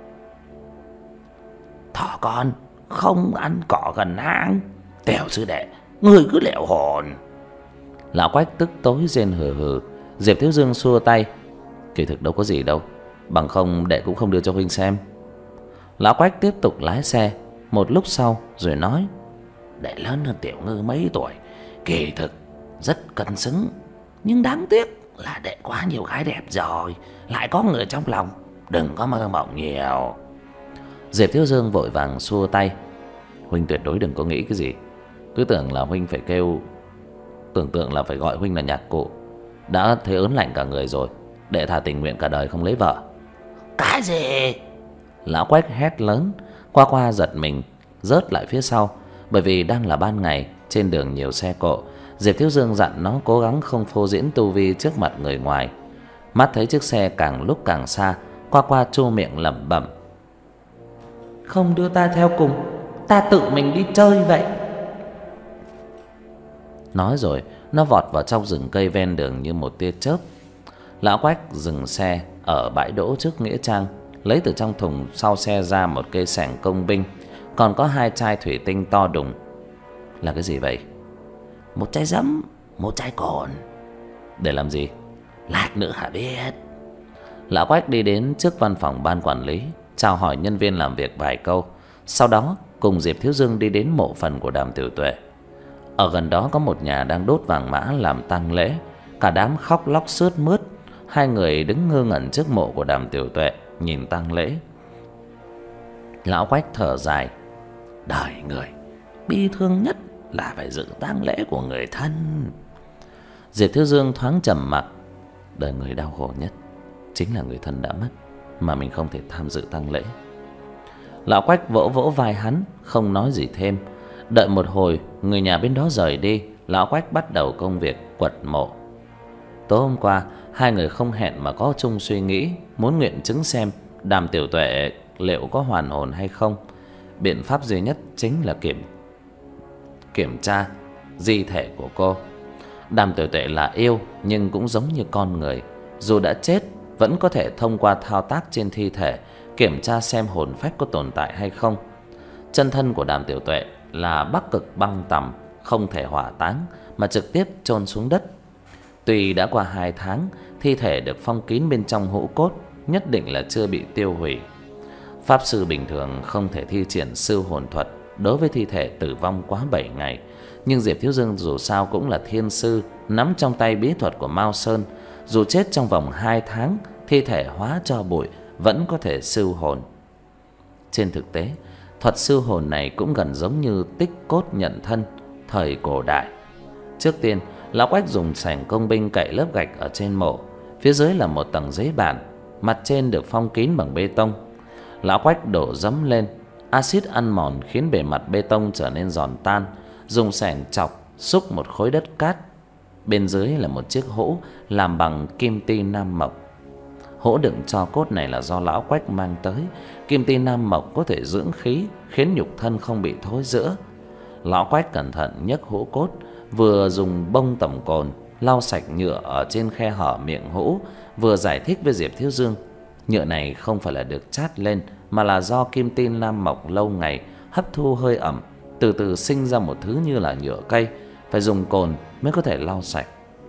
[SPEAKER 1] Thỏ con, không ăn cỏ gần hang. Tiểu sư đệ, người cứ lẹo hồn. Lão Quách tức tối rên hừ hừ. Diệp Thiếu Dương xua tay. Kỳ thực đâu có gì đâu, bằng không đệ cũng không đưa cho huynh xem. Lão Quách tiếp tục lái xe. Một lúc sau rồi nói. Đệ lớn hơn Tiểu Ngư mấy tuổi, kỳ thực rất cân xứng, nhưng đáng tiếc là đệ quá nhiều gái đẹp rồi, lại có người trong lòng, đừng có mơ mộng nhiều. Diệp Thiếu Dương vội vàng xua tay. Huynh tuyệt đối đừng có nghĩ cái gì, cứ tưởng là huynh phải kêu, tưởng tượng là phải gọi huynh là nhạc cụ. Đã thấy ớn lạnh cả người rồi, đệ thà tình nguyện cả đời không lấy vợ. Cái gì? Lão Quách hét lớn. Qua Qua giật mình, rớt lại phía sau. Bởi vì đang là ban ngày, trên đường nhiều xe cộ. Diệp Thiếu Dương dặn nó cố gắng không phô diễn tu vi trước mặt người ngoài. Mắt thấy chiếc xe càng lúc càng xa, Qua Qua chu miệng lẩm bẩm. Không đưa ta theo cùng, ta tự mình đi chơi vậy. Nói rồi, nó vọt vào trong rừng cây ven đường như một tia chớp. Lão Quách dừng xe ở bãi đỗ trước nghĩa trang, lấy từ trong thùng sau xe ra một cây xẻng công binh, còn có hai chai thủy tinh to đùng. Là cái gì vậy? Một chai giấm, một chai cồn. Để làm gì? Lát nữa hả biết. Lão Quách đi đến trước văn phòng ban quản lý, chào hỏi nhân viên làm việc vài câu, sau đó cùng Diệp Thiếu Dương đi đến mộ phần của Đàm Tiểu Tuệ. Ở gần đó có một nhà đang đốt vàng mã làm tang lễ, cả đám khóc lóc sướt mướt. Hai người đứng ngơ ngẩn trước mộ của Đàm Tiểu Tuệ, nhìn tang lễ. Lão Quách thở dài: đời người bi thương nhất là phải dự tang lễ của người thân. Diệp Thiếu Dương thoáng trầm mặc: đời người đau khổ nhất chính là người thân đã mất, mà mình không thể tham dự tang lễ. Lão Quách vỗ vỗ vai hắn, không nói gì thêm. Đợi một hồi, người nhà bên đó rời đi, Lão Quách bắt đầu công việc quật mộ. Tối hôm qua, hai người không hẹn mà có chung suy nghĩ, muốn nghiệm chứng xem Đàm Tiểu Tuệ liệu có hoàn hồn hay không. Biện pháp duy nhất chính là kiểm kiểm tra di thể của cô. Đàm Tiểu Tuệ là yêu nhưng cũng giống như con người, dù đã chết vẫn có thể thông qua thao tác trên thi thể kiểm tra xem hồn phách có tồn tại hay không. Chân thân của Đàm Tiểu Tuệ là Bắc Cực băng tầm, không thể hỏa táng mà trực tiếp chôn xuống đất. Tuy đã qua hai tháng, thi thể được phong kín bên trong hũ cốt, nhất định là chưa bị tiêu hủy. Pháp sư bình thường không thể thi triển siêu hồn thuật đối với thi thể tử vong quá bảy ngày, nhưng Diệp Thiếu Dương dù sao cũng là thiên sư, nắm trong tay bí thuật của Mao Sơn, dù chết trong vòng hai tháng, thi thể hóa cho bụi vẫn có thể siêu hồn. Trên thực tế, thuật siêu hồn này cũng gần giống như tích cốt nhận thân thời cổ đại. Trước tiên, Lão Quách dùng sẻng công binh cậy lớp gạch ở trên mộ, phía dưới là một tầng giấy bản, mặt trên được phong kín bằng bê tông. Lão Quách đổ giấm lên, axit ăn mòn khiến bề mặt bê tông trở nên giòn tan, dùng sẻng chọc xúc một khối đất cát. Bên dưới là một chiếc hũ làm bằng kim ti nam mộc. Hũ đựng tro cốt này là do Lão Quách mang tới. Kim ti nam mộc có thể dưỡng khí, khiến nhục thân không bị thối rữa. Lão Quách cẩn thận nhấc hũ cốt, vừa dùng bông tẩm cồn lau sạch nhựa ở trên khe hở miệng hũ, vừa giải thích với Diệp Thiếu Dương nhựa này không phải là được chát lên, mà là do kim ti nam mộc lâu ngày hấp thu hơi ẩm, từ từ sinh ra một thứ như là nhựa cây, phải dùng cồn mới có thể lau sạch.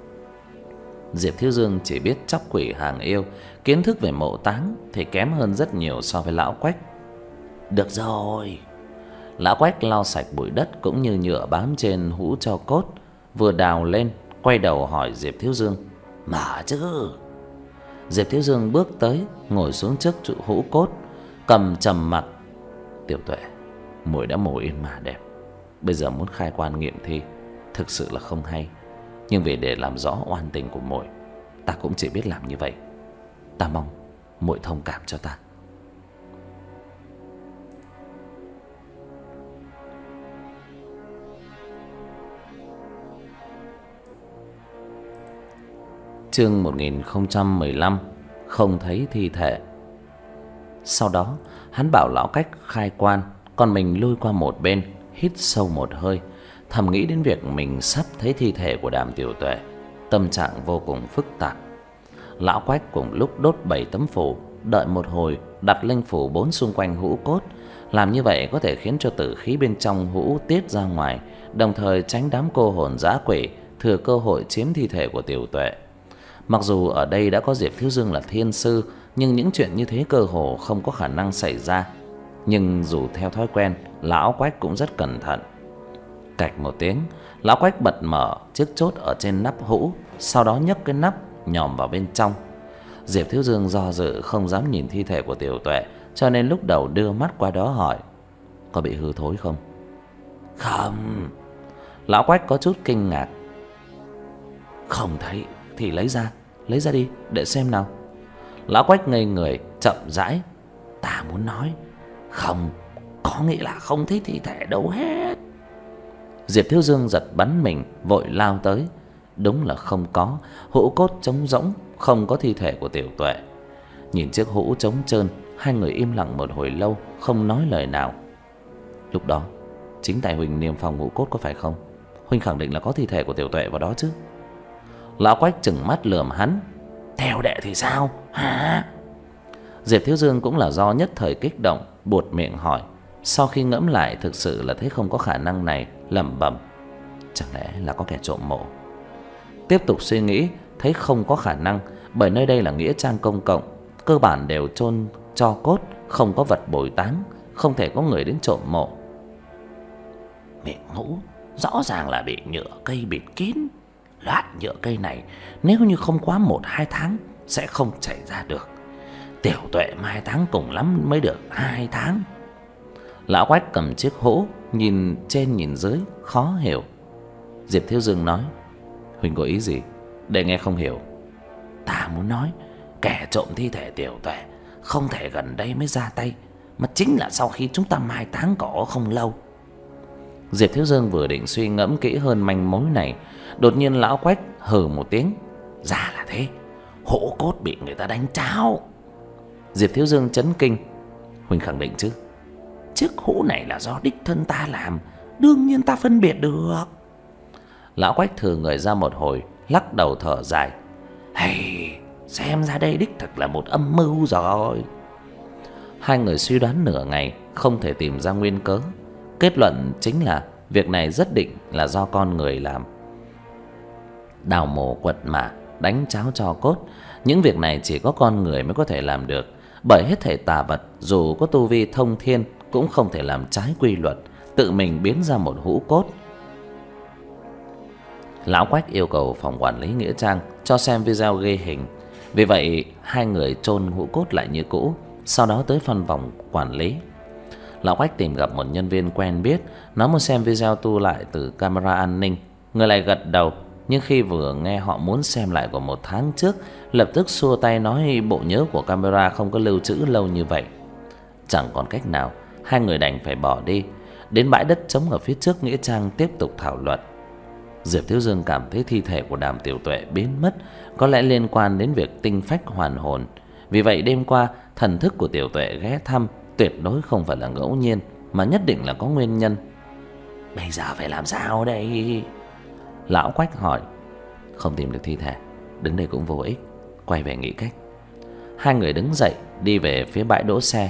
[SPEAKER 1] Diệp Thiếu Dương chỉ biết chóc quỷ hàng yêu, kiến thức về mộ táng thì kém hơn rất nhiều so với Lão Quách. Được rồi. Lão Quách lau sạch bụi đất cũng như nhựa bám trên hũ tro cốt, vừa đào lên, quay đầu hỏi Diệp Thiếu Dương: mở chứ? Diệp Thiếu Dương bước tới, ngồi xuống trước trụ hũ cốt, cầm trầm mặc: Tiểu Tuệ, muội đã mổ yên mà đẹp, bây giờ muốn khai quan nghiệm thi thực sự là không hay, nhưng vì để làm rõ oan tình của muội, ta cũng chỉ biết làm như vậy. Ta mong muội thông cảm cho ta. Chương một nghìn không trăm mười lăm, không thấy thi thể. Sau đó, hắn bảo Lão Quách khai quan, còn mình lui qua một bên, hít sâu một hơi, thầm nghĩ đến việc mình sắp thấy thi thể của Đàm Tiểu Tuệ, tâm trạng vô cùng phức tạp. Lão Quách cùng lúc đốt bảy tấm phù, đợi một hồi đặt linh phù bốn xung quanh hũ cốt. Làm như vậy có thể khiến cho tử khí bên trong hũ tiết ra ngoài, đồng thời tránh đám cô hồn dã quỷ thừa cơ hội chiếm thi thể của Tiểu Tuệ. Mặc dù ở đây đã có Diệp Thiếu Dương là thiên sư, nhưng những chuyện như thế cơ hồ không có khả năng xảy ra. Nhưng dù theo thói quen, Lão Quách cũng rất cẩn thận. Cạch một tiếng, Lão Quách bật mở chiếc chốt ở trên nắp hũ, sau đó nhấc cái nắp nhòm vào bên trong. Diệp Thiếu Dương do dự không dám nhìn thi thể của Tiểu Tuệ, cho nên lúc đầu đưa mắt qua đó hỏi: có bị hư thối không? Không. Lão Quách có chút kinh ngạc: không thấy thì lấy ra, lấy ra đi để xem nào. Lão Quách ngây người, chậm rãi: ta muốn nói không có nghĩa là không thấy thi thể đâu hết. Diệp Thiếu Dương giật bắn mình, vội lao tới. Đúng là không có, hũ cốt trống rỗng, không có thi thể của Tiểu Tuệ. Nhìn chiếc hũ trống trơn, hai người im lặng một hồi lâu, không nói lời nào. Lúc đó, chính tay Huỳnh niêm phong hũ cốt có phải không? Huỳnh khẳng định là có thi thể của Tiểu Tuệ vào đó chứ? Lão Quách trừng mắt lườm hắn: theo đệ thì sao hả? Diệp Thiếu Dương cũng là do nhất thời kích động, buột miệng hỏi. Sau khi ngẫm lại, thực sự là thấy không có khả năng này, lẩm bẩm: chẳng lẽ là có kẻ trộm mộ? Tiếp tục suy nghĩ, thấy không có khả năng, bởi nơi đây là nghĩa trang công cộng, cơ bản đều chôn tro cốt, không có vật bồi táng, không thể có người đến trộm mộ. miệng hũ rõ ràng là bị nhựa cây bịt kín. Loại nhựa cây này nếu như không quá một hai tháng sẽ không chảy ra được. Tiểu Tuệ mai táng cùng lắm mới được hai tháng. Lão Quách cầm chiếc hũ, nhìn trên nhìn dưới khó hiểu. Diệp Thiếu Dương nói: Huynh có ý gì? Để nghe không hiểu. Ta muốn nói kẻ trộm thi thể Tiểu Tuệ không thể gần đây mới ra tay, mà chính là sau khi chúng ta mai táng cỏ không lâu. Diệp Thiếu Dương vừa định suy ngẫm kỹ hơn manh mối này, đột nhiên lão Quách hừ một tiếng: Ra là thế, hũ cốt bị người ta đánh tráo. Diệp Thiếu Dương chấn kinh: Huynh khẳng định chứ? Chiếc hũ này là do đích thân ta làm, đương nhiên ta phân biệt được. Lão Quách thừ người ra một hồi, lắc đầu thở dài: Hay, xem ra đây đích thực là một âm mưu rồi. Hai người suy đoán nửa ngày không thể tìm ra nguyên cớ. Kết luận chính là việc này rất định là do con người làm. Đào mồ quật mả, đánh cháo tro cốt, những việc này chỉ có con người mới có thể làm được. Bởi hết thảy tà vật dù có tu vi thông thiên cũng không thể làm trái quy luật, tự mình biến ra một hũ cốt. Lão Quách yêu cầu phòng quản lý nghĩa trang cho xem video ghi hình. Vì vậy hai người chôn hũ cốt lại như cũ, sau đó tới văn phòng quản lý. Lão Quách tìm gặp một nhân viên quen biết, nói muốn xem video tu lại từ camera an ninh. Người lại gật đầu, nhưng khi vừa nghe họ muốn xem lại của một tháng trước, lập tức xua tay nói bộ nhớ của camera không có lưu trữ lâu như vậy. Chẳng còn cách nào, hai người đành phải bỏ đi, đến bãi đất trống ở phía trước nghĩa trang tiếp tục thảo luận. Diệp Thiếu Dương cảm thấy thi thể của Đàm Tiểu Tuệ biến mất có lẽ liên quan đến việc tinh phách hoàn hồn. Vì vậy đêm qua thần thức của Tiểu Tuệ ghé thăm tuyệt đối không phải là ngẫu nhiên, mà nhất định là có nguyên nhân. Bây giờ phải làm sao đây? Lão Quách hỏi. Không tìm được thi thể, đứng đây cũng vô ích, quay về nghĩ cách. Hai người đứng dậy đi về phía bãi đỗ xe.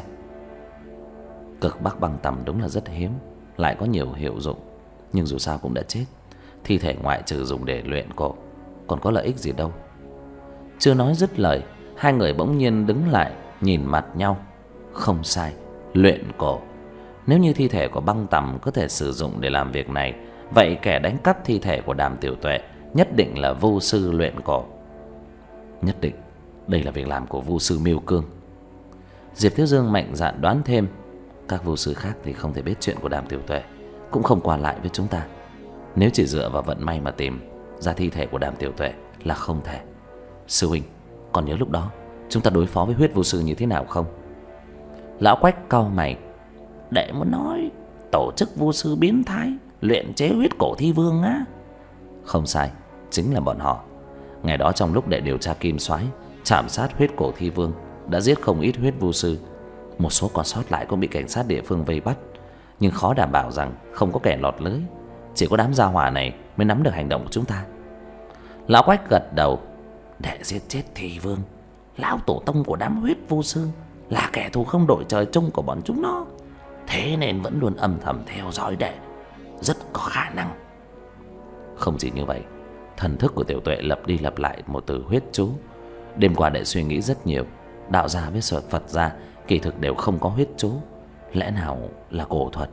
[SPEAKER 1] Cực Bắc băng tầm đúng là rất hiếm, lại có nhiều hiệu dụng, nhưng dù sao cũng đã chết. Thi thể ngoại trừ dùng để luyện cổ, còn có lợi ích gì đâu. Chưa nói dứt lời, hai người bỗng nhiên đứng lại nhìn mặt nhau. Không sai, luyện cổ. Nếu như thi thể của băng tầm có thể sử dụng để làm việc này, vậy kẻ đánh cắp thi thể của Đàm Tiểu Tuệ nhất định là vu sư luyện cổ. Nhất định đây là việc làm của vu sư Miêu Cương. Diệp Thiếu Dương mạnh dạn đoán thêm, các vu sư khác thì không thể biết chuyện của Đàm Tiểu Tuệ, cũng không qua lại với chúng ta. Nếu chỉ dựa vào vận may mà tìm ra thi thể của Đàm Tiểu Tuệ là không thể. Sư huynh, còn nhớ lúc đó chúng ta đối phó với huyết vu sư như thế nào không? Lão Quách cau mày. Để muốn nói tổ chức vu sư biến thái luyện chế huyết cổ thi vương á? Không sai, chính là bọn họ. Ngày đó trong lúc để điều tra Kim Soái trảm sát huyết cổ thi vương, đã giết không ít huyết vu sư. Một số còn sót lại cũng bị cảnh sát địa phương vây bắt, nhưng khó đảm bảo rằng không có kẻ lọt lưới. Chỉ có đám gia hỏa này mới nắm được hành động của chúng ta. Lão Quách gật đầu. Để giết chết thi vương, lão tổ tông của đám huyết vu sư là kẻ thù không đội trời chung của bọn chúng nó, thế nên vẫn luôn âm thầm theo dõi đệ. Rất có khả năng. Không chỉ như vậy, thần thức của Tiểu Tuệ lặp đi lặp lại một từ huyết chú. Đêm qua đệ suy nghĩ rất nhiều, đạo gia với sở Phật gia kỳ thực đều không có huyết chú. Lẽ nào là cổ thuật?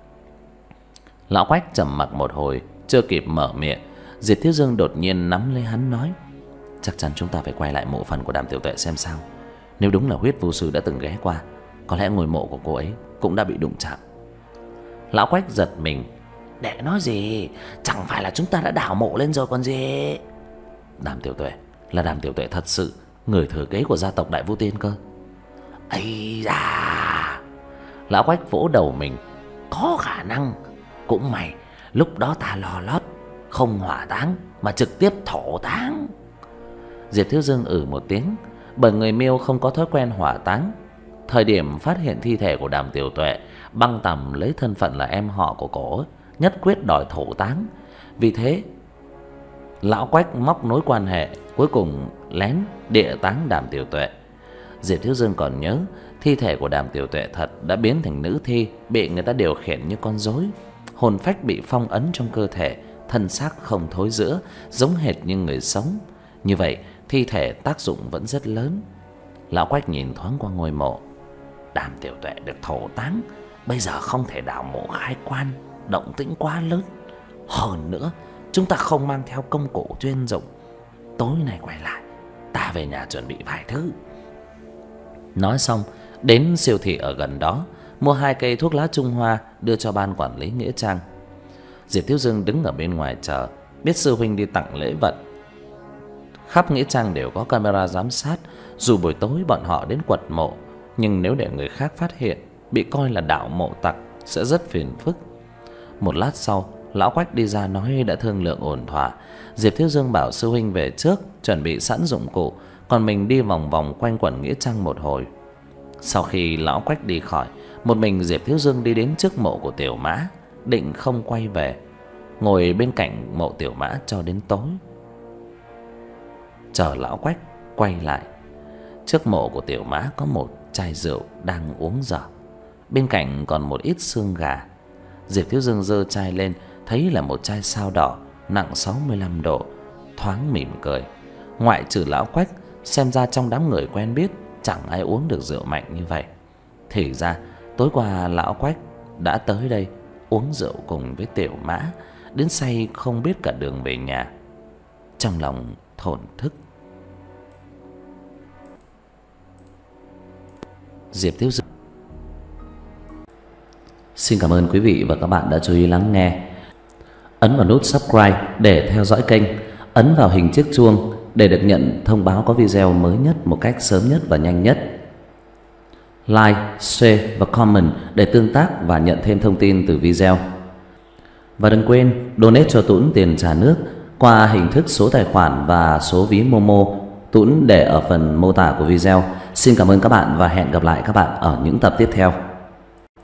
[SPEAKER 1] Lão Quách trầm mặc một hồi, chưa kịp mở miệng, Diệp Thiếu Dương đột nhiên nắm lấy hắn nói: Chắc chắn chúng ta phải quay lại mộ phần của Đàm Tiểu Tuệ xem sao. Nếu đúng là huyết vu sư đã từng ghé qua, có lẽ ngôi mộ của cô ấy cũng đã bị đụng chạm. Lão Quách giật mình. Để nói gì, chẳng phải là chúng ta đã đào mộ lên rồi còn gì. Đàm Tiểu Tuệ là Đàm Tiểu Tuệ thật sự, người thừa kế của gia tộc Đại Vu Tiên cơ. Ây da! Lão Quách vỗ đầu mình. Có khả năng. Cũng may lúc đó ta lo lót, không hỏa táng mà trực tiếp thổ táng. Diệp Thiếu Dương ử một tiếng. Bởi người Miêu không có thói quen hỏa táng. Thời điểm phát hiện thi thể của Đàm Tiểu Tuệ, băng tầm lấy thân phận là em họ của cổ, nhất quyết đòi thổ táng. Vì thế Lão Quách móc nối quan hệ, cuối cùng lén địa táng Đàm Tiểu Tuệ. Diệp Thiếu Dương còn nhớ thi thể của Đàm Tiểu Tuệ thật đã biến thành nữ thi, bị người ta điều khiển như con rối. Hồn phách bị phong ấn trong cơ thể, thân xác không thối rữa, giống hệt như người sống. Như vậy thi thể tác dụng vẫn rất lớn. Lão Quách nhìn thoáng qua ngôi mộ. Đàm Tiểu Tuệ được thổ táng, bây giờ không thể đào mộ khai quan, động tĩnh quá lớn. Hơn nữa, chúng ta không mang theo công cụ chuyên dụng. Tối nay quay lại, ta về nhà chuẩn bị vài thứ. Nói xong, đến siêu thị ở gần đó, mua hai cây thuốc lá Trung Hoa đưa cho ban quản lý nghĩa trang. Diệp Thiếu Dương đứng ở bên ngoài chờ, biết sư huynh đi tặng lễ vật. Khắp nghĩa trang đều có camera giám sát, dù buổi tối bọn họ đến quật mộ, nhưng nếu để người khác phát hiện, bị coi là đạo mộ tặc sẽ rất phiền phức. Một lát sau, lão Quách đi ra nói đã thương lượng ổn thỏa. Diệp Thiếu Dương bảo sư huynh về trước, chuẩn bị sẵn dụng cụ, còn mình đi vòng vòng quanh quẩn nghĩa trang một hồi. Sau khi lão Quách đi khỏi, một mình Diệp Thiếu Dương đi đến trước mộ của Tiểu Mã, định không quay về, ngồi bên cạnh mộ Tiểu Mã cho đến tối, chờ lão Quách quay lại. Trước mộ của Tiểu Mã có một chai rượu đang uống dở, bên cạnh còn một ít xương gà. Diệp Thiếu Dương giơ chai lên, thấy là một chai sao đỏ nặng sáu mươi lăm độ, thoáng mỉm cười. Ngoại trừ lão Quách, xem ra trong đám người quen biết chẳng ai uống được rượu mạnh như vậy. Thì ra tối qua lão Quách đã tới đây uống rượu cùng với Tiểu Mã, đến say không biết cả đường về nhà. Trong lòng thổn thức, Diệp Thiếu Dương xin cảm ơn quý vị và các bạn đã chú ý lắng nghe. Ấn vào nút subscribe để theo dõi kênh, ấn vào hình chiếc chuông để được nhận thông báo có video mới nhất một cách sớm nhất và nhanh nhất. Like, share và comment để tương tác và nhận thêm thông tin từ video. Và đừng quên donate cho Tuấn tiền trà nước qua hình thức số tài khoản và số ví Momo, Tuấn để ở phần mô tả của video. Xin cảm ơn các bạn và hẹn gặp lại các bạn ở những tập tiếp theo.